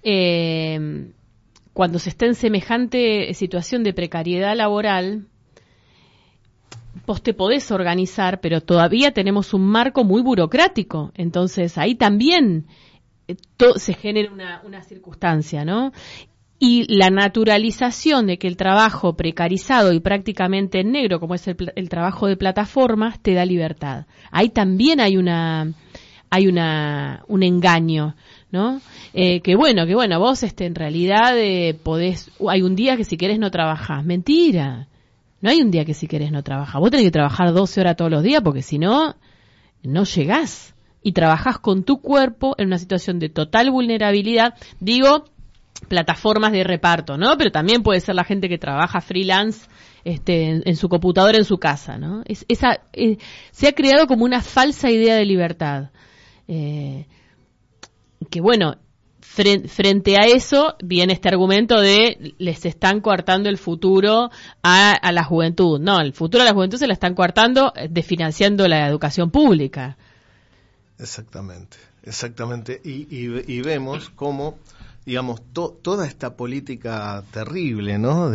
cuando se está en semejante situación de precariedad laboral, vos te podés organizar, pero todavía tenemos un marco muy burocrático. Entonces, ahí también se genera una circunstancia, ¿no? Y la naturalización de que el trabajo precarizado y prácticamente en negro, como es el trabajo de plataformas, te da libertad. Ahí también hay un engaño, ¿no? Que bueno, vos en realidad hay un día que si querés no trabajás. Mentira. No hay un día que si querés no trabajás. Vos tenés que trabajar 12 horas todos los días porque si no, no llegás. Y trabajás con tu cuerpo en una situación de total vulnerabilidad. Digo, plataformas de reparto, ¿no? Pero también puede ser la gente que trabaja freelance en su computadora en su casa, ¿no? Se ha creado como una falsa idea de libertad. Que bueno, frente a eso viene este argumento de les están coartando el futuro a la juventud. No, el futuro a la juventud se la están coartando desfinanciando la educación pública. Exactamente. Y vemos cómo, digamos, toda esta política terrible, ¿no?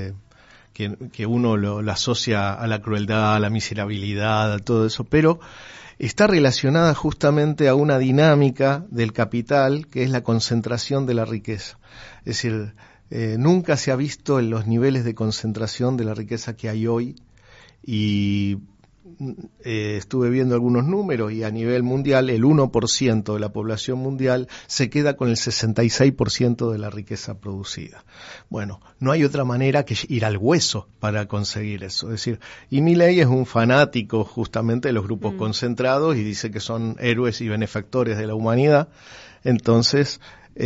Que uno lo asocia a la crueldad, a la miserabilidad, a todo eso, pero está relacionada justamente a una dinámica del capital que es la concentración de la riqueza. Es decir, nunca se ha visto en los niveles de concentración de la riqueza que hay hoy, y estuve viendo algunos números, y a nivel mundial el 1% de la población mundial se queda con el 66% de la riqueza producida. Bueno, no hay otra manera que ir al hueso para conseguir eso. Es decir, y Milei es un fanático justamente de los grupos concentrados y dice que son héroes y benefactores de la humanidad. Entonces,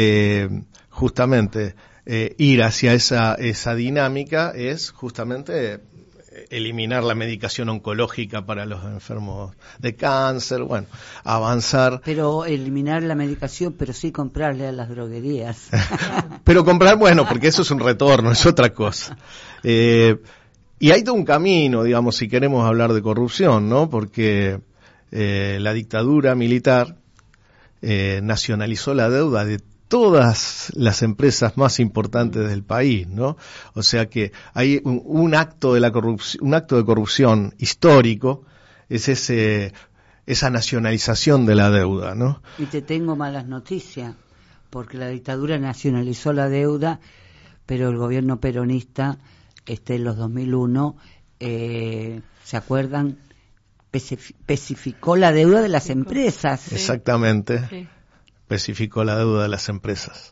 justamente ir hacia esa dinámica es justamente eliminar la medicación oncológica para los enfermos de cáncer, bueno, avanzar. Pero eliminar la medicación, pero sí comprarle a las droguerías. Pero comprar, bueno, porque eso es un retorno, es otra cosa. Y hay todo un camino, digamos, si queremos hablar de corrupción, ¿no? Porque la dictadura militar nacionalizó la deuda de todas las empresas más importantes del país, ¿no? O sea que hay un acto de corrupción histórico, es esa nacionalización de la deuda, ¿no? Y te tengo malas noticias, porque la dictadura nacionalizó la deuda, pero el gobierno peronista, en los 2001, ¿se acuerdan? Especificó la deuda de las empresas. Sí. Exactamente. Sí. Especificó la deuda de las empresas.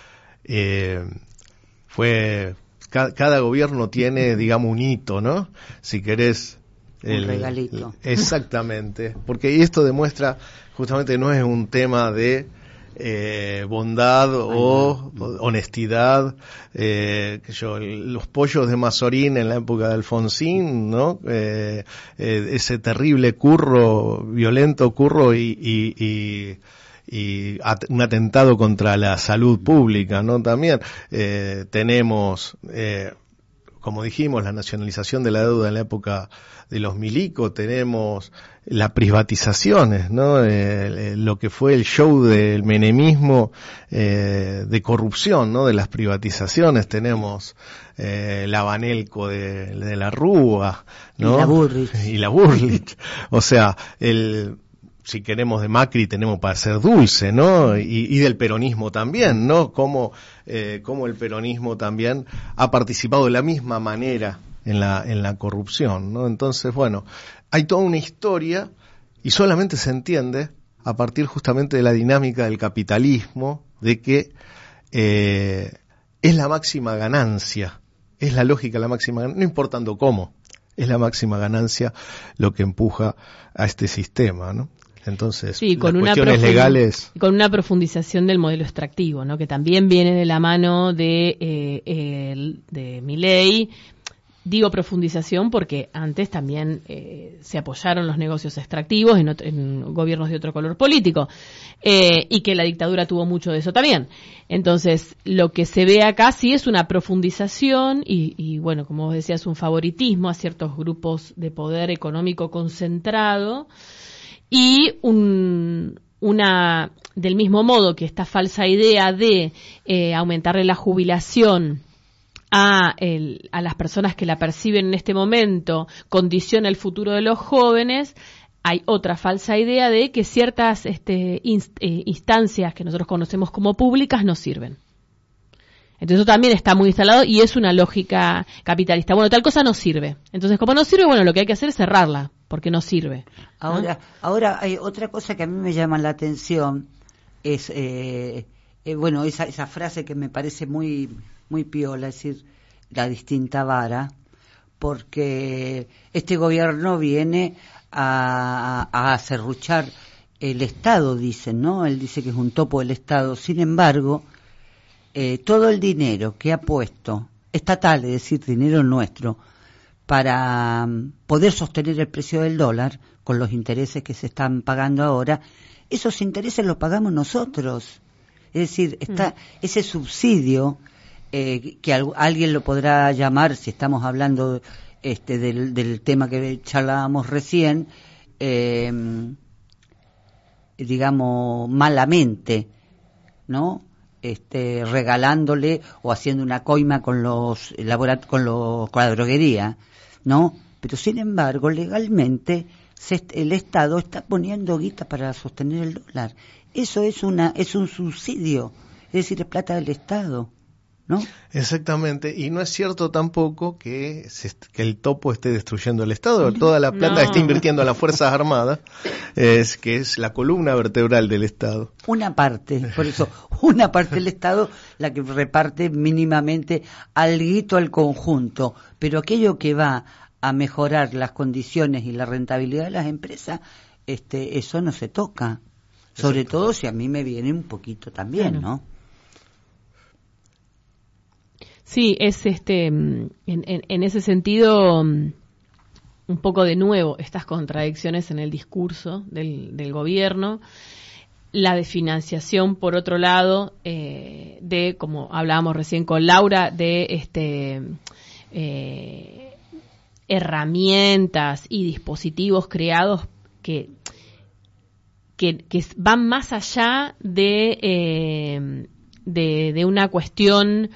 Cada gobierno tiene, digamos, un hito, ¿no? Si querés, un regalito. Exactamente, porque esto demuestra justamente no es un tema de bondad o honestidad. Los pollos de Mazorín en la época de Alfonsín, ¿no? Ese terrible violento curro y un atentado contra la salud pública, ¿no? También tenemos como dijimos, la nacionalización de la deuda en la época de los milicos, tenemos las privatizaciones, ¿no? Lo que fue el show del menemismo de corrupción, ¿no? De las privatizaciones, tenemos la Banelco de la Rúa, ¿no? Y la Burrich. O sea, si queremos de Macri tenemos para ser dulce, ¿no? Y del peronismo también, ¿no? Como el peronismo también ha participado de la misma manera en la corrupción, ¿no? Entonces, bueno, hay toda una historia y solamente se entiende a partir justamente de la dinámica del capitalismo, de que es la máxima ganancia, es la lógica la máxima ganancia, no importando cómo, es la máxima ganancia lo que empuja a este sistema, ¿no? Entonces, sí, con las cuestiones legales, con una profundización del modelo extractivo, ¿no? Que también viene de la mano de Milei. Digo profundización porque antes también se apoyaron los negocios extractivos en gobiernos de otro color político, y que la dictadura tuvo mucho de eso también. Entonces, lo que se ve acá sí es una profundización y bueno, como vos decías, un favoritismo a ciertos grupos de poder económico concentrado, y del mismo modo que esta falsa idea de aumentarle la jubilación a las personas que la perciben en este momento condiciona el futuro de los jóvenes, hay otra falsa idea de que ciertas instancias que nosotros conocemos como públicas no sirven. Entonces eso también está muy instalado y es una lógica capitalista. Bueno, tal cosa no sirve. Entonces, como no sirve, bueno, lo que hay que hacer es cerrarla, porque no sirve, ¿no? Ahora hay otra cosa que a mí me llama la atención, es bueno, esa frase que me parece muy piola, es decir, la distinta vara, porque este gobierno viene a serruchar el Estado, dicen, ¿no? Él dice que es un topo del Estado. Sin embargo, todo el dinero que ha puesto estatal, es decir, dinero nuestro, para poder sostener el precio del dólar con los intereses que se están pagando ahora, esos intereses los pagamos nosotros. Es decir, está ese subsidio, que alguien lo podrá llamar, si estamos hablando del tema que charlábamos recién, digamos, malamente, ¿no? Regalándole o haciendo una coima con la droguería, ¿no? Pero sin embargo, legalmente el Estado está poniendo guita para sostener el dólar. Eso es un subsidio, es decir, es plata del Estado, ¿no? Exactamente, y no es cierto tampoco que el topo esté destruyendo el Estado. Toda la plata está invirtiendo a las Fuerzas Armadas, que es la columna vertebral del Estado. Una parte, por eso, una parte del Estado la que reparte mínimamente alguito al conjunto, pero aquello que va a mejorar las condiciones y la rentabilidad de las empresas, eso no se toca. Sobre todo si a mí me viene un poquito también, ¿no? Sí, es en ese sentido un poco de nuevo estas contradicciones en el discurso del gobierno, la desfinanciación por otro lado, de, como hablábamos recién con Laura, de herramientas y dispositivos creados que van más allá de una cuestión,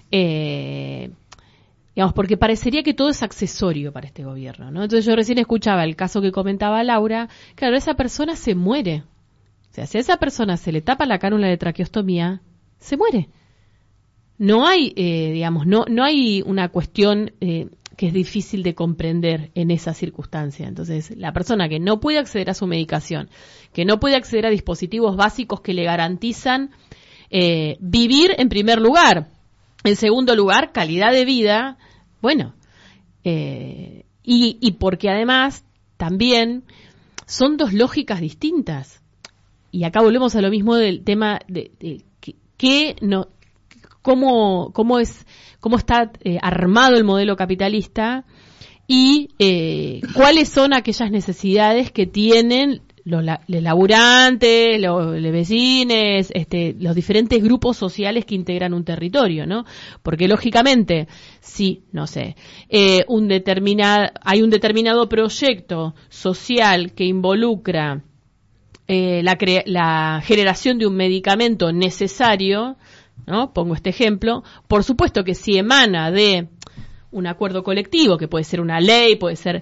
digamos, porque parecería que todo es accesorio para este gobierno, ¿no? Entonces yo recién escuchaba el caso que comentaba Laura. Claro, esa persona se muere. O sea, si a esa persona se le tapa la cánula de traqueostomía, se muere. No hay, digamos, no hay una cuestión que es difícil de comprender en esa circunstancia. Entonces, la persona que no puede acceder a su medicación, que no puede acceder a dispositivos básicos que le garantizan vivir en primer lugar, en segundo lugar, calidad de vida, bueno, y porque además también son dos lógicas distintas. Y acá volvemos a lo mismo del tema de cómo está armado el modelo capitalista y cuáles son aquellas necesidades que tienen los laburantes, los vecines, los diferentes grupos sociales que integran un territorio, ¿no? Porque lógicamente, si, no sé, hay un determinado proyecto social que involucra la generación de un medicamento necesario, ¿no? Pongo este ejemplo, por supuesto que si emana de un acuerdo colectivo, que puede ser una ley, puede ser,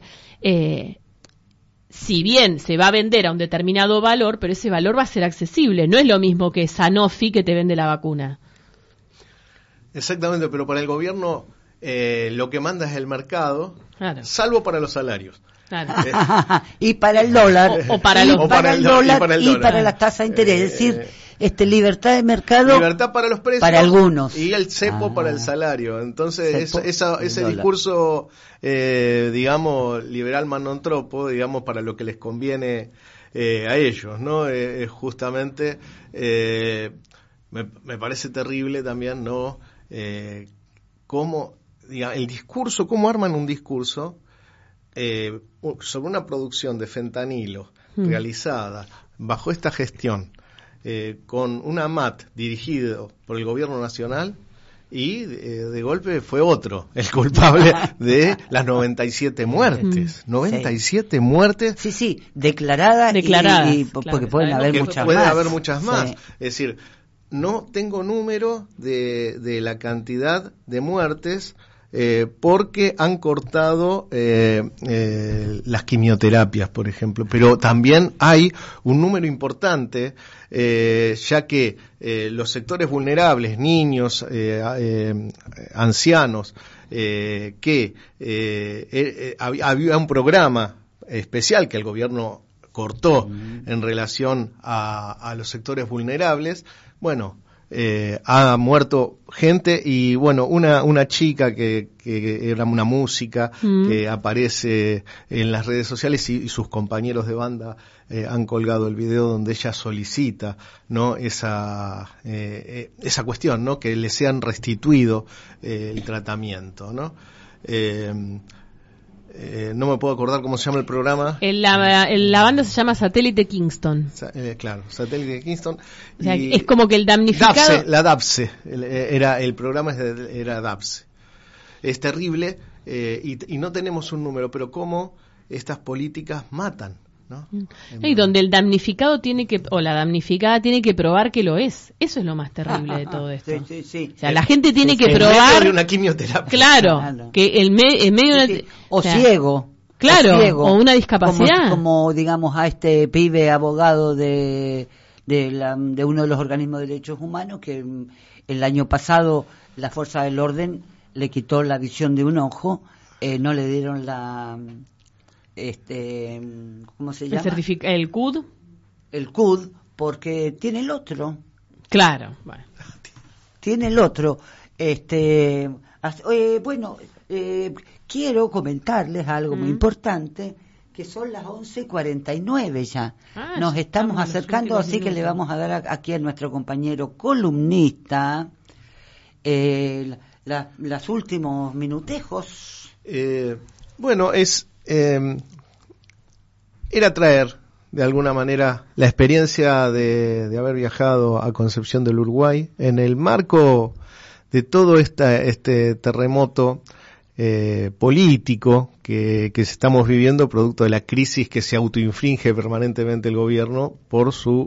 si bien se va a vender a un determinado valor, pero ese valor va a ser accesible, no es lo mismo que Sanofi que te vende la vacuna. Exactamente, pero para el gobierno lo que manda es el mercado, claro, salvo para los salarios. Claro. Y para el dólar, o para el dólar y para las tasas de interés, es decir, libertad de mercado, libertad para los precios, para algunos, y el cepo para el salario. Entonces ese discurso, digamos, liberal manontropo, digamos, para lo que les conviene a ellos, ¿no? Justamente me parece terrible también, ¿no? Cómo arman un discurso sobre una producción de fentanilo realizada bajo esta gestión, con una AMAT dirigido por el gobierno nacional, y de golpe fue otro el culpable de las 97 muertes. 97 muertes. Sí, declaradas. Y porque pueden haber muchas más. Puede haber muchas más. Sí. Es decir, no tengo número de la cantidad de muertes, porque han cortado las quimioterapias, por ejemplo, pero también hay un número importante, ya que los sectores vulnerables, niños, ancianos, que había un programa especial que el gobierno cortó en relación a los sectores vulnerables. Bueno, ha muerto gente, y bueno, una chica que era una música que aparece en las redes sociales, y sus compañeros de banda han colgado el video donde ella solicita, ¿no? esa cuestión, ¿no? Que le sean restituido el tratamiento, ¿no? No me puedo acordar cómo se llama el programa. La banda se llama Satélite Kingston. Claro, Satélite Kingston. O sea, es como que el damnificado... DAPSE, el programa era DAPSE. Es terrible, y no tenemos un número, pero cómo estas políticas matan, ¿no? Y donde el damnificado o la damnificada tiene que probar que lo es. Eso es lo más terrible de todo esto. Sí. O sea, la gente tiene que probar... En medio de una quimioterapia. Claro, que en medio de una... O ciego. Claro, ciego, o una discapacidad. Como digamos a este pibe abogado de uno de los organismos de derechos humanos, que el año pasado la fuerza del orden le quitó la visión de un ojo, no le dieron la... ¿cómo se llama? El CUD. El CUD, porque tiene el otro. Claro, bueno. Tiene el otro. Bueno, quiero comentarles algo muy importante, que son las 11:49 ya. Nos estamos acercando, así que le vamos a dar aquí a nuestro compañero columnista los últimos minutejos. Bueno, era traer de alguna manera la experiencia de haber viajado a Concepción del Uruguay en el marco de todo este terremoto político que estamos viviendo, producto de la crisis que se autoinflige permanentemente el gobierno por su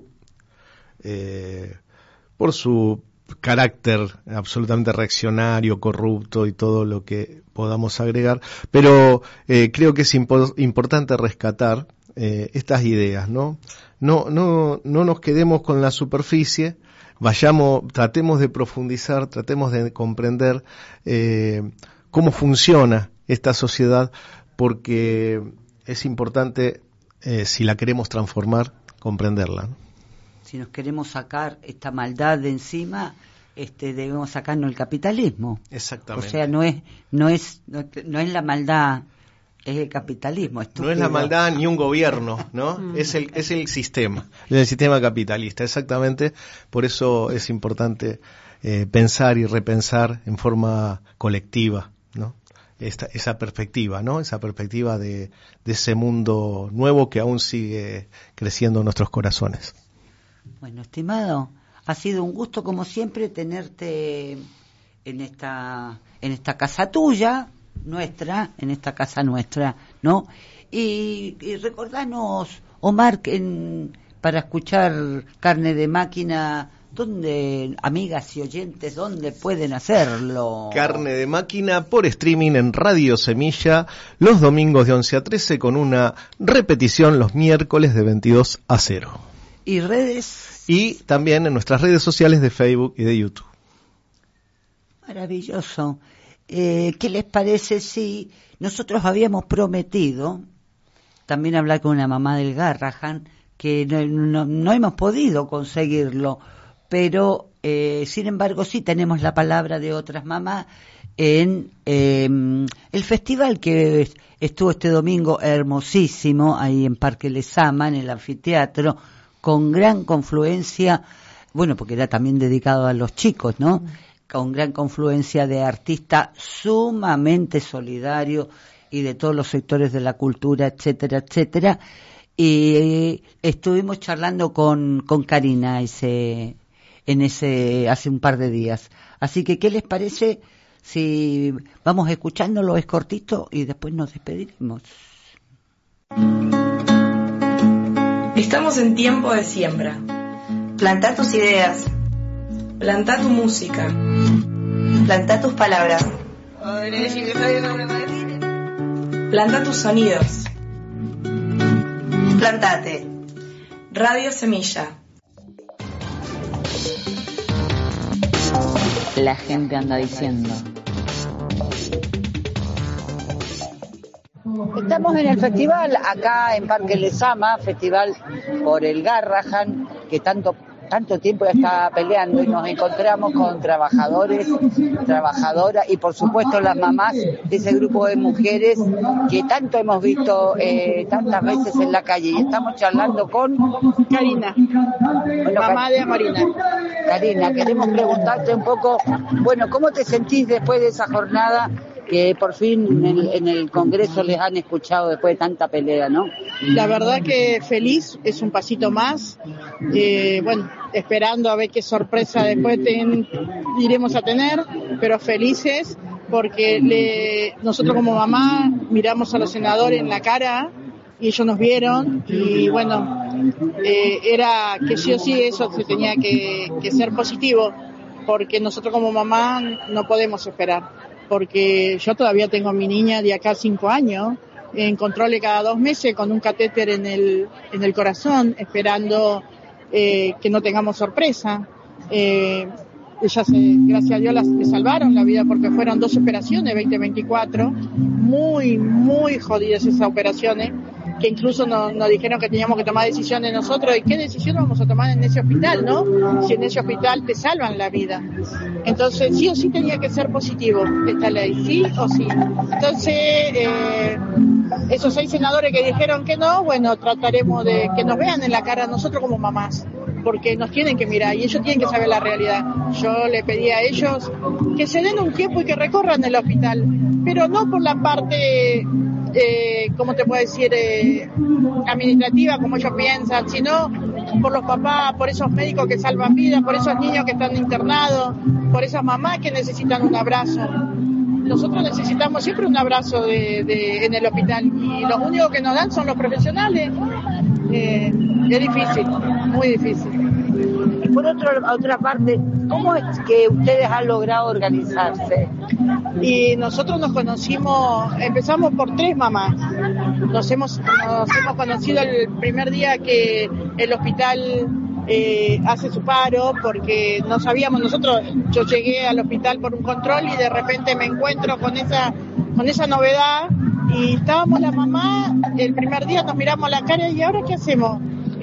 carácter absolutamente reaccionario, corrupto y todo lo que podamos agregar, pero creo que es importante rescatar estas ideas, ¿no? No nos quedemos con la superficie, tratemos de profundizar, tratemos de comprender cómo funciona esta sociedad, porque es importante, si la queremos transformar, comprenderla, ¿no? Si nos queremos sacar esta maldad de encima, debemos sacarnos el capitalismo. Exactamente. O sea, no es la maldad, es el capitalismo. Estúpido. No es la maldad ni un gobierno, ¿no? Es el sistema capitalista, exactamente. Por eso es importante pensar y repensar en forma colectiva, ¿no? esa perspectiva, ¿no? Esa perspectiva de ese mundo nuevo que aún sigue creciendo en nuestros corazones. Bueno, estimado, ha sido un gusto como siempre tenerte en esta casa tuya, en esta casa nuestra, ¿no? Y recordanos, Omar, para escuchar Carne de Máquina, ¿dónde, amigas y oyentes, dónde pueden hacerlo? Carne de Máquina por streaming en Radio Semilla los domingos de 11 a 13 con una repetición los miércoles de 22 a 0. ¿Y redes? Y también en nuestras redes sociales de Facebook y de YouTube. Maravilloso. ¿Qué les parece si nosotros habíamos prometido también hablar con una mamá del Garrahan, que no hemos podido conseguirlo, pero sin embargo sí tenemos la palabra de otras mamás en el festival que estuvo este domingo hermosísimo ahí en Parque Lezama, en el anfiteatro, con gran confluencia, bueno, porque era también dedicado a los chicos, ¿no? Con gran confluencia de artistas sumamente solidarios y de todos los sectores de la cultura, etcétera, etcétera. Y estuvimos charlando con Karina hace un par de días. Así que, ¿qué les parece si vamos escuchándolo? Es cortito y después nos despediremos. Estamos en tiempo de siembra. Plantá tus ideas. Plantá tu música. Plantá tus palabras. Plantá tus sonidos. Plantate. Radio Semilla. La gente anda diciendo. Estamos en el festival acá en Parque Lezama, festival por el Garrahan, que tanto tiempo ya está peleando, y nos encontramos con trabajadores, trabajadoras y por supuesto las mamás de ese grupo de mujeres que tanto hemos visto tantas veces en la calle. Y estamos charlando con Karina, mamá de Marina. Karina, queremos preguntarte un poco, bueno, ¿cómo te sentís después de esa jornada que por fin en el Congreso les han escuchado después de tanta pelea, ¿no? La verdad que feliz, es un pasito más, bueno, esperando a ver qué sorpresa después iremos a tener, pero felices porque nosotros como mamá miramos a los senadores en la cara y ellos nos vieron y bueno, era que sí o sí eso se tenía que ser positivo, porque nosotros como mamá no podemos esperar. Porque yo todavía tengo a mi niña de acá 5 años, en controles cada 2 meses con un catéter en el corazón, esperando que no tengamos sorpresa. Ellas, gracias a Dios, le salvaron la vida porque fueron 2 operaciones 2024, muy, muy jodidas esas operaciones, que incluso nos dijeron que teníamos que tomar decisiones nosotros. ¿Y qué decisión vamos a tomar en ese hospital, no? Si en ese hospital te salvan la vida. Entonces, sí o sí tenía que ser positivo esta ley, sí o sí. Entonces, esos 6 senadores que dijeron que no, bueno, trataremos de que nos vean en la cara a nosotros como mamás, porque nos tienen que mirar y ellos tienen que saber la realidad. Yo le pedí a ellos que se den un tiempo y que recorran el hospital, pero no por la parte... ¿cómo te puedo decir? Administrativa, como ellos piensan, sino por los papás, por esos médicos que salvan vidas, por esos niños que están internados, por esas mamás que necesitan un abrazo. Nosotros necesitamos siempre un abrazo en el hospital y los únicos que nos dan son los profesionales. Es difícil, muy difícil. Y por otra parte, ¿cómo es que ustedes han logrado organizarse? Y nosotros nos conocimos, empezamos por 3 mamás. Nos hemos conocido el primer día que el hospital hace su paro, porque no sabíamos nosotros. Yo llegué al hospital por un control y de repente me encuentro con esa novedad y estábamos la mamá, el primer día nos miramos la cara y ¿ahora qué hacemos?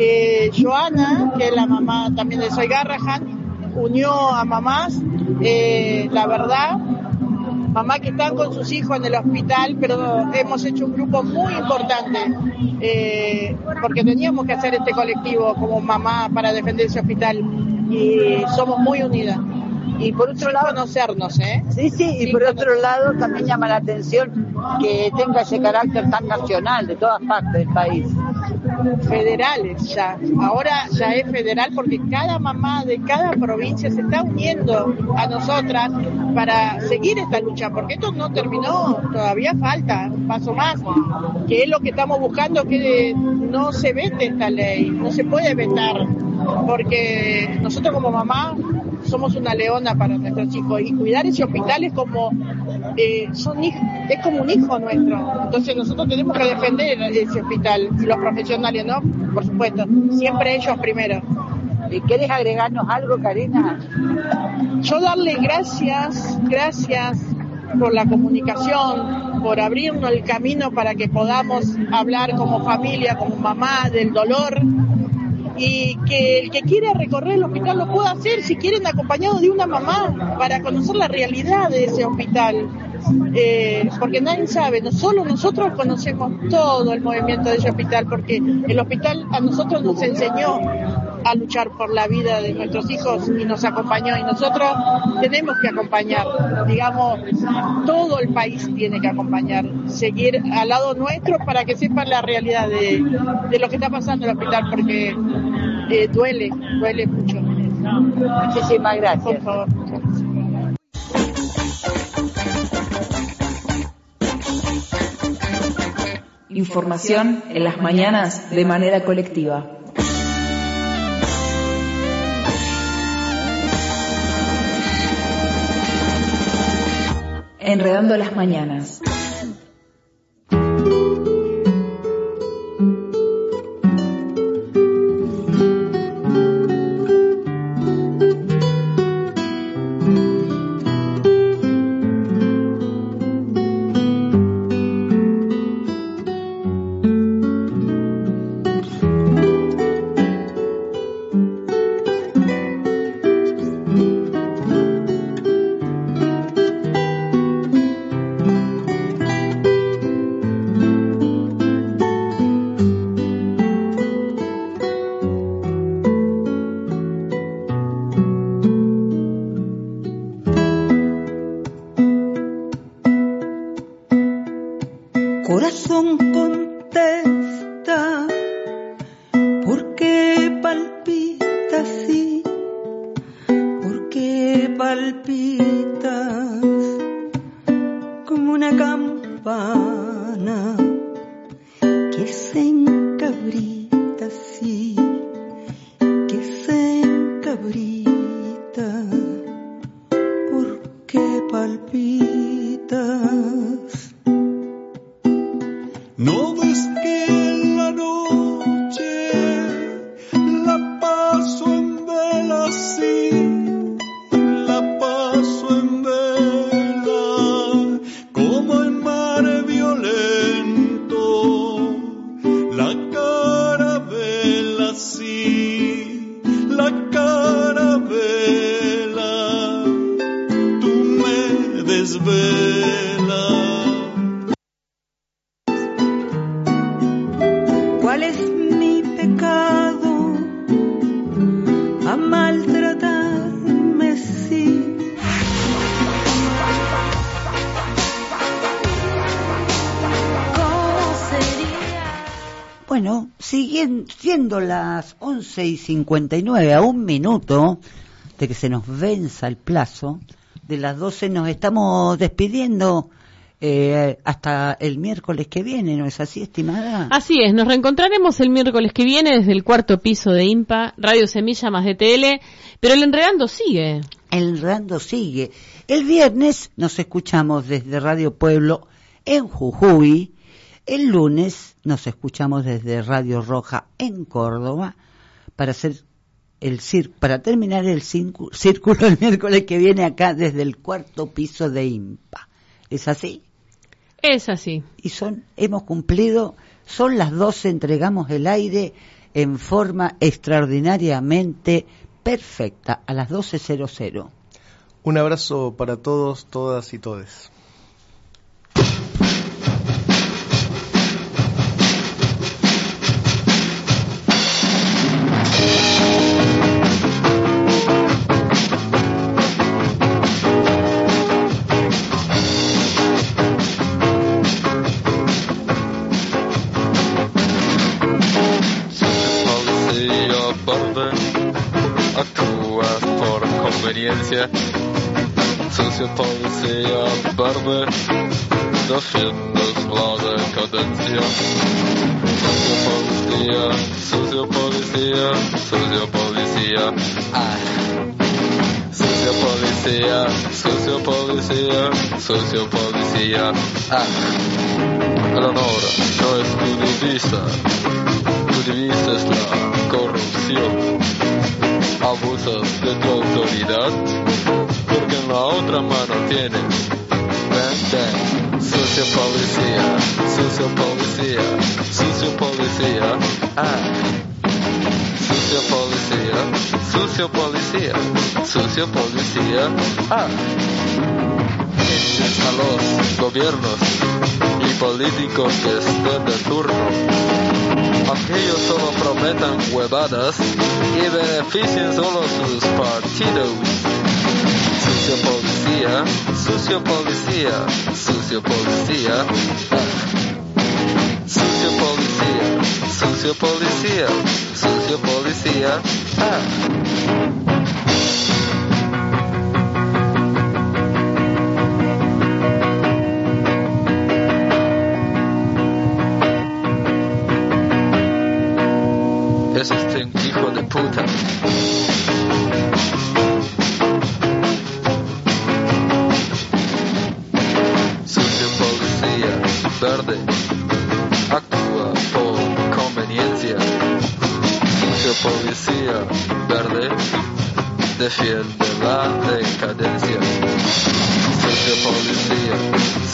Joana, que es la mamá también de Soy Garrahan, unió a mamás, la verdad, mamás que están con sus hijos en el hospital, pero hemos hecho un grupo muy importante, porque teníamos que hacer este colectivo como mamá para defender ese hospital y somos muy unidas. Y por otro lado, conocernos, ¿eh? Sí, y por otro lado también llama la atención que tenga ese carácter tan nacional de todas partes del país. Federales ya, ahora ya es federal porque cada mamá de cada provincia se está uniendo a nosotras para seguir esta lucha, porque esto no terminó, todavía falta un paso más, que es lo que estamos buscando, que no se vete esta ley, no se puede vetar, porque nosotros como mamá somos una leona para nuestros hijos y cuidar ese hospital es como es como un hijo nuestro, entonces nosotros tenemos que defender ese hospital y los profesionales, ¿no? Por supuesto, siempre ellos primero. ¿Y querés agregarnos algo, Karina? Yo darle gracias por la comunicación, por abrirnos el camino para que podamos hablar como familia, como mamá, del dolor, y que el que quiera recorrer el hospital lo pueda hacer, si quieren acompañado de una mamá, para conocer la realidad de ese hospital, porque nadie sabe, solo nosotros conocemos todo el movimiento de ese hospital, porque el hospital a nosotros nos enseñó a luchar por la vida de nuestros hijos y nos acompañó, y nosotros tenemos que acompañar, digamos, todo el país tiene que acompañar, seguir al lado nuestro para que sepan la realidad de lo que está pasando en el hospital, porque duele mucho. Muchísimas gracias. Por favor. Información en las mañanas de manera colectiva. Enredando las mañanas. Corazón contesta, ¿por qué palpita así? ¿Por qué palpitas como una campana que se encabrita así, que se encabrita? ¿Por qué palpitas? No ves que en la noche la paso en vela, sí, la paso en vela, como el mar violento, la carabela, sí, la carabela, tú me desvelas. ¿Cuál es mi pecado? A maltratarme, sí. ¿Cómo sería? Bueno, siendo las 11:59, a un minuto de que se nos venza el plazo, de las 12 nos estamos despidiendo. Hasta el miércoles que viene, ¿no es así, estimada? Así es, nos reencontraremos el miércoles que viene desde el cuarto piso de IMPA, Radio Semilla más DTL, pero el Enredando sigue. El Enredando sigue. El viernes nos escuchamos desde Radio Pueblo en Jujuy, el lunes nos escuchamos desde Radio Roja en Córdoba, para terminar el círculo el miércoles que viene acá desde el cuarto piso de IMPA. ¿Es así? Es así. Y hemos cumplido, son las 12, entregamos el aire en forma extraordinariamente perfecta, a las 12:00. Un abrazo para todos, todas y todes. justicia. Sucio policía verde, defiendes la decadencia. Sucio policía, sucio policía. Ah. Sucio policía, sucio policía, sucio policía. Ah. El honor no es tu divisa, tu divisa es la corrupción. Abusas de tu autoridad, porque en la otra mano tienes. Sucio policía, sucio policía, sucio policía. Ah. Sucio policía, sucio policía, sucio policía. Ah. A los gobiernos y políticos que estén de turno, aunque ellos solo prometan huevadas y beneficien solo sus partidos. Sucio policía, sucio policía, sucio policía. Sucio policía, sucio policía, sucio policía. Ese es un hijo de puta. Sucio policía verde, actúa por conveniencia. Sucio policía verde, defiende la decadencia. Sucio policía